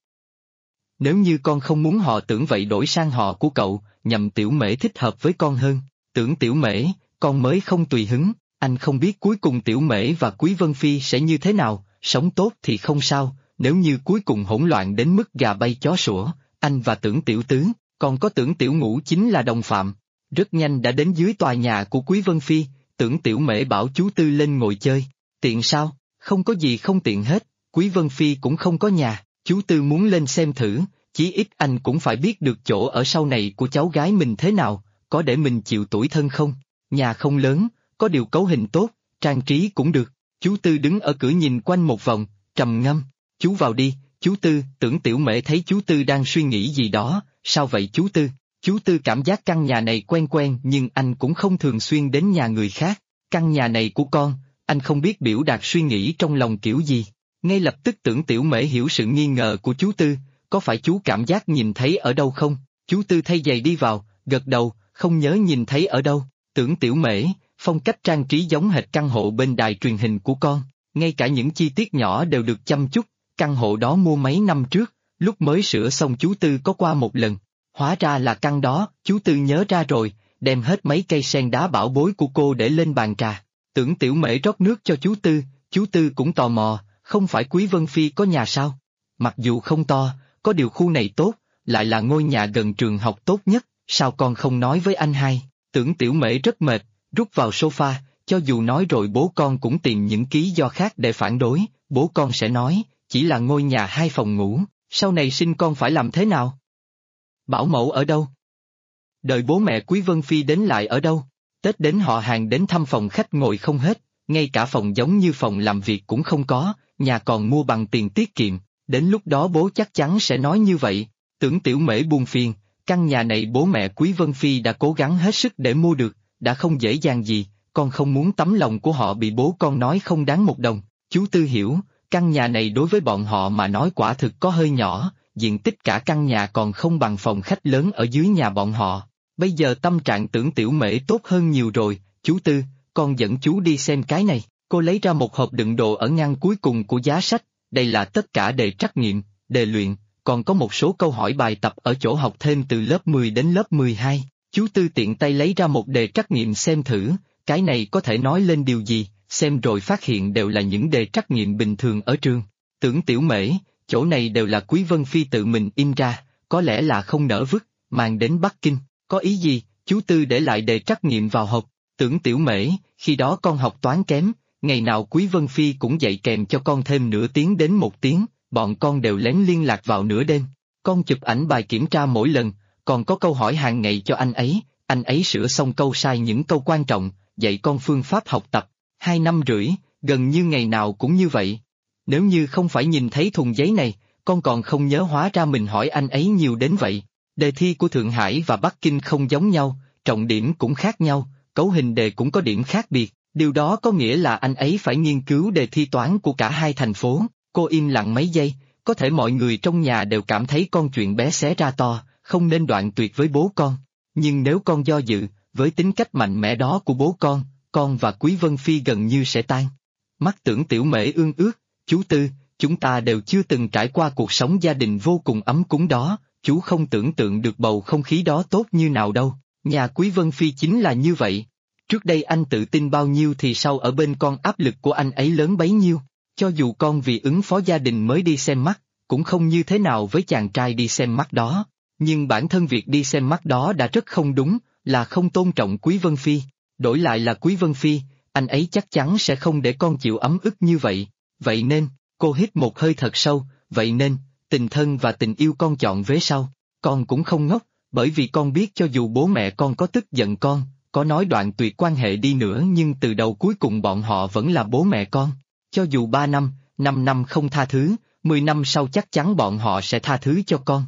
Nếu như con không muốn họ Tưởng vậy đổi sang họ của cậu, Nhậm Tiểu Mễ thích hợp với con hơn. Tưởng Tiểu Mễ, con mới không tùy hứng, anh không biết cuối cùng Tiểu Mễ và Quý Vân Phi sẽ như thế nào, sống tốt thì không sao, nếu như cuối cùng hỗn loạn đến mức gà bay chó sủa, anh và Tưởng Tiểu Tứ, còn có Tưởng Tiểu Ngũ chính là đồng phạm. Rất nhanh đã đến dưới tòa nhà của Quý Vân Phi, Tưởng Tiểu Mễ bảo chú Tư lên ngồi chơi. Tiện sao? Không có gì không tiện hết, Quý Vân Phi cũng không có nhà, chú Tư muốn lên xem thử, chí ít anh cũng phải biết được chỗ ở sau này của cháu gái mình thế nào, có để mình chịu tủi thân không? Nhà không lớn, có điều cấu hình tốt, trang trí cũng được. Chú Tư đứng ở cửa nhìn quanh một vòng, trầm ngâm. Chú vào đi, chú Tư. Tưởng Tiểu Mễ thấy chú Tư đang suy nghĩ gì đó. Sao vậy chú Tư? Chú Tư cảm giác căn nhà này quen quen nhưng anh cũng không thường xuyên đến nhà người khác. Căn nhà này của con, anh không biết biểu đạt suy nghĩ trong lòng kiểu gì. Ngay lập tức Tưởng Tiểu Mễ hiểu sự nghi ngờ của chú Tư, có phải chú cảm giác nhìn thấy ở đâu không? Chú Tư thay giày đi vào, gật đầu, không nhớ nhìn thấy ở đâu. Tưởng Tiểu Mễ, phong cách trang trí giống hệt căn hộ bên đài truyền hình của con, ngay cả những chi tiết nhỏ đều được chăm chút, căn hộ đó mua mấy năm trước, lúc mới sửa xong chú Tư có qua một lần. Hóa ra là căn đó, chú Tư nhớ ra rồi, đem hết mấy cây sen đá bảo bối của cô để lên bàn trà. Tưởng Tiểu Mễ rót nước cho chú Tư cũng tò mò, không phải Quý Vân Phi có nhà sao? Mặc dù không to, có điều khu này tốt, lại là ngôi nhà gần trường học tốt nhất, sao con không nói với anh hai? Tưởng Tiểu Mễ rất mệt, rút vào sofa, cho dù nói rồi bố con cũng tìm những lý do khác để phản đối, bố con sẽ nói, chỉ là ngôi nhà 2 phòng ngủ, sau này sinh con phải làm thế nào? Bảo mẫu ở đâu? Đợi bố mẹ Quý Vân Phi đến lại ở đâu? Tết đến họ hàng đến thăm phòng khách ngồi không hết, ngay cả phòng giống như phòng làm việc cũng không có, nhà còn mua bằng tiền tiết kiệm, đến lúc đó bố chắc chắn sẽ nói như vậy. Tưởng Tiểu Mễ buồn phiền, căn nhà này bố mẹ Quý Vân Phi đã cố gắng hết sức để mua được, đã không dễ dàng gì, con không muốn tấm lòng của họ bị bố con nói không đáng một đồng. Chú Tư hiểu, căn nhà này đối với bọn họ mà nói quả thực có hơi nhỏ, diện tích cả căn nhà còn không bằng phòng khách lớn ở dưới nhà bọn họ. Bây giờ tâm trạng Tưởng Tiểu Mễ tốt hơn nhiều rồi, chú Tư, con dẫn chú đi xem cái này. Cô lấy ra một hộp đựng đồ ở ngăn cuối cùng của giá sách, đây là tất cả đề trắc nghiệm, đề luyện, còn có một số câu hỏi bài tập ở chỗ học thêm từ lớp 10 đến lớp 12. Chú Tư tiện tay lấy ra một đề trắc nghiệm xem thử, cái này có thể nói lên điều gì, xem rồi phát hiện đều là những đề trắc nghiệm bình thường ở trường. Tưởng Tiểu Mễ, chỗ này đều là Quý Vân Phi tự mình in ra, có lẽ là không nỡ vứt, mang đến Bắc Kinh, có ý gì? Chú Tư để lại đề trắc nghiệm vào hộp. Tưởng Tiểu Mễ, khi đó con học toán kém, ngày nào Quý Vân Phi cũng dạy kèm cho con thêm nửa tiếng đến 1 tiếng, bọn con đều lén liên lạc vào nửa đêm. Con chụp ảnh bài kiểm tra mỗi lần, còn có câu hỏi hàng ngày cho anh ấy sửa xong câu sai những câu quan trọng, dạy con phương pháp học tập. 2 năm rưỡi, gần như ngày nào cũng như vậy. Nếu như không phải nhìn thấy thùng giấy này, con còn không nhớ hóa ra mình hỏi anh ấy nhiều đến vậy. Đề thi của Thượng Hải và Bắc Kinh không giống nhau, trọng điểm cũng khác nhau, cấu hình đề cũng có điểm khác biệt. Điều đó có nghĩa là anh ấy phải nghiên cứu đề thi toán của cả 2 thành phố. Cô im lặng mấy giây, có thể mọi người trong nhà đều cảm thấy con chuyện bé xé ra to, không nên đoạn tuyệt với bố con. Nhưng nếu con do dự, với tính cách mạnh mẽ đó của bố con và Quý Vân Phi gần như sẽ tan. Mắt Tưởng Tiểu Mễ ương ướt, chú Tư, chúng ta đều chưa từng trải qua cuộc sống gia đình vô cùng ấm cúng đó, chú không tưởng tượng được bầu không khí đó tốt như nào đâu. Nhà Quý Vân Phi chính là như vậy. Trước đây anh tự tin bao nhiêu thì sau ở bên con áp lực của anh ấy lớn bấy nhiêu. Cho dù con vì ứng phó gia đình mới đi xem mắt, cũng không như thế nào với chàng trai đi xem mắt đó. Nhưng bản thân việc đi xem mắt đó đã rất không đúng, là không tôn trọng Quý Vân Phi. Đổi lại là Quý Vân Phi, anh ấy chắc chắn sẽ không để con chịu ấm ức như vậy. Vậy nên, cô hít một hơi thật sâu, vậy nên, tình thân và tình yêu con chọn vế sau. Con cũng không ngốc, bởi vì con biết cho dù bố mẹ con có tức giận con, có nói đoạn tuyệt quan hệ đi nữa nhưng từ đầu cuối cùng bọn họ vẫn là bố mẹ con. Cho dù 3 năm, 5 năm không tha thứ, 10 năm sau chắc chắn bọn họ sẽ tha thứ cho con.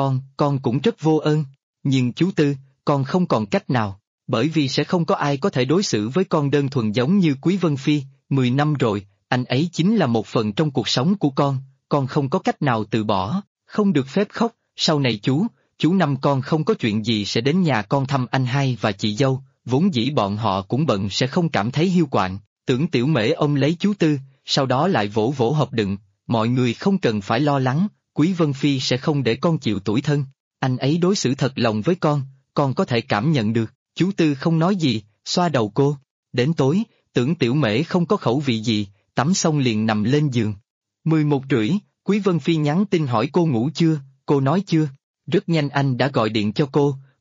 Con cũng rất vô ơn. Nhưng chú Tư, con không còn cách nào, bởi vì sẽ không có ai có thể đối xử với con đơn thuần giống như Quý Vân Phi. 10 năm rồi, anh ấy chính là một phần trong cuộc sống của con không có cách nào từ bỏ, không được phép khóc. Sau này chú Năm con không có chuyện gì sẽ đến nhà con thăm anh hai và chị dâu, vốn dĩ bọn họ cũng bận sẽ không cảm thấy hiu quạnh. Tưởng Tiểu Mễ ôm lấy chú Tư, sau đó lại vỗ vỗ hộp đựng, mọi người không cần phải lo lắng, Quý Vân Phi sẽ không để con chịu tủi thân. Anh ấy đối xử thật lòng với con có thể cảm nhận được. Chú Tư không nói gì, xoa đầu cô. Đến tối, Tưởng Tiểu Mễ không có khẩu vị gì, tắm xong liền nằm lên giường. 11 rưỡi, Quý Vân Phi nhắn tin hỏi cô ngủ chưa, cô nói chưa. Rất nhanh anh đã gọi điện cho cô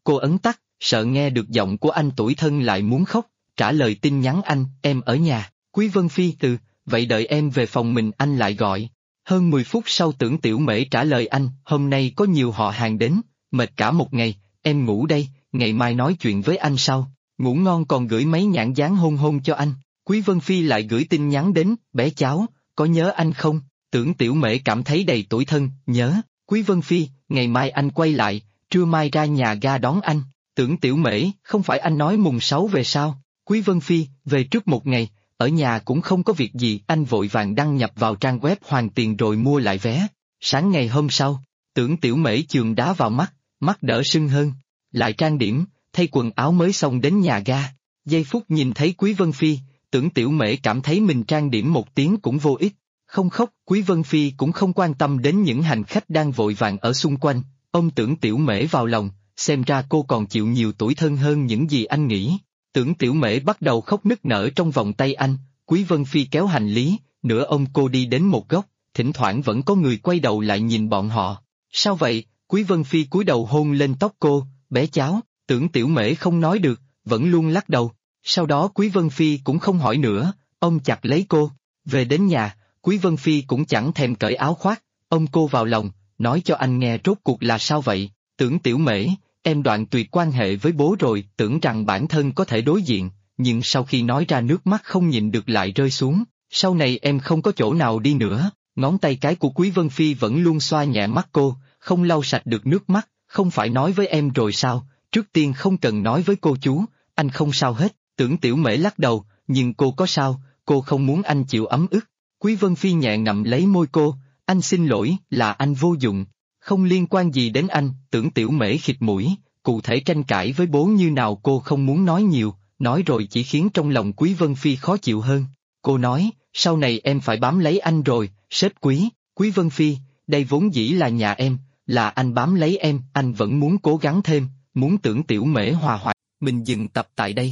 Cô ấn tắt, sợ nghe được giọng của anh tủi thân lại muốn khóc, trả lời tin nhắn anh, em ở nhà. Quý Vân Phi vậy đợi em về phòng mình anh lại gọi. Hơn 10 phút sau Tưởng Tiểu Mễ trả lời anh, hôm nay có nhiều họ hàng đến, mệt cả một ngày, em ngủ đây, ngày mai nói chuyện với anh sau. Ngủ ngon còn gửi mấy nhãn dán hôn hôn cho anh. Quý Vân Phi lại gửi tin nhắn đến, bé cháu, có nhớ anh không? Tưởng Tiểu Mễ cảm thấy đầy tủi thân, nhớ. Quý Vân Phi, ngày mai anh quay lại, trưa mai ra nhà ga đón anh. Tưởng Tiểu Mễ, không phải anh nói mùng 6 về sao? Quý Vân Phi, về trước một ngày, ở nhà cũng không có việc gì. Anh vội vàng đăng nhập vào trang web hoàn tiền rồi mua lại vé. Sáng ngày hôm sau, Tưởng Tiểu Mễ chườm đá vào mắt, mắt đỡ sưng hơn. Lại trang điểm, thay quần áo mới xong đến nhà ga. Giây phút nhìn thấy Quý Vân Phi, Tưởng Tiểu Mễ cảm thấy mình trang điểm một tiếng cũng vô ích. Không khóc, Quý Vân Phi cũng không quan tâm đến những hành khách đang vội vàng ở xung quanh. Ông Tưởng Tiểu Mễ vào lòng, xem ra cô còn chịu nhiều tủi thân hơn những gì anh nghĩ. Tưởng Tiểu Mễ bắt đầu khóc nức nở trong vòng tay anh, Quý Vân Phi kéo hành lý, nửa ôm cô đi đến một góc, thỉnh thoảng vẫn có người quay đầu lại nhìn bọn họ. Sao vậy? Quý Vân Phi cúi đầu hôn lên tóc cô, bé cháu. Tưởng Tiểu Mễ không nói được, vẫn luôn lắc đầu. Sau đó Quý Vân Phi cũng không hỏi nữa, ôm chặt lấy cô. Về đến nhà, Quý Vân Phi cũng chẳng thèm cởi áo khoác, ôm cô vào lòng, nói cho anh nghe rốt cuộc là sao vậy. Tưởng Tiểu Mễ, em đoạn tuyệt quan hệ với bố rồi, tưởng rằng bản thân có thể đối diện, nhưng sau khi nói ra nước mắt không nhịn được lại rơi xuống. Sau này em không có chỗ nào đi nữa. Ngón tay cái của Quý Vân Phi vẫn luôn xoa nhẹ mắt cô, không lau sạch được nước mắt, không phải nói với em rồi sao, trước tiên không cần nói với cô chú, anh không sao hết. Tưởng Tiểu Mễ lắc đầu, nhưng cô có sao, cô không muốn anh chịu ấm ức. Quý Vân Phi nhẹ ngậm lấy môi cô, anh xin lỗi, là anh vô dụng, không liên quan gì đến anh. Tưởng Tiểu Mễ khịt mũi, cụ thể tranh cãi với bố như nào cô không muốn nói nhiều, nói rồi chỉ khiến trong lòng Quý Vân Phi khó chịu hơn. Cô nói, sau này em phải bám lấy anh rồi, sếp Quý. Quý Vân Phi, đây vốn dĩ là nhà em, là anh bám lấy em, anh vẫn muốn cố gắng thêm, muốn Tưởng Tiểu Mễ hòa hoãn. Mình dừng tập tại đây.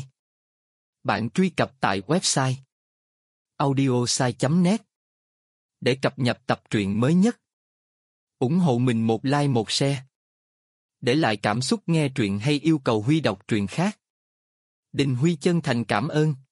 Bạn truy cập tại website audiosai.net để cập nhật tập truyện mới nhất. Ủng hộ mình một like một share. Để lại cảm xúc nghe truyện hay yêu cầu Huy đọc truyện khác. Đình Huy chân thành cảm ơn.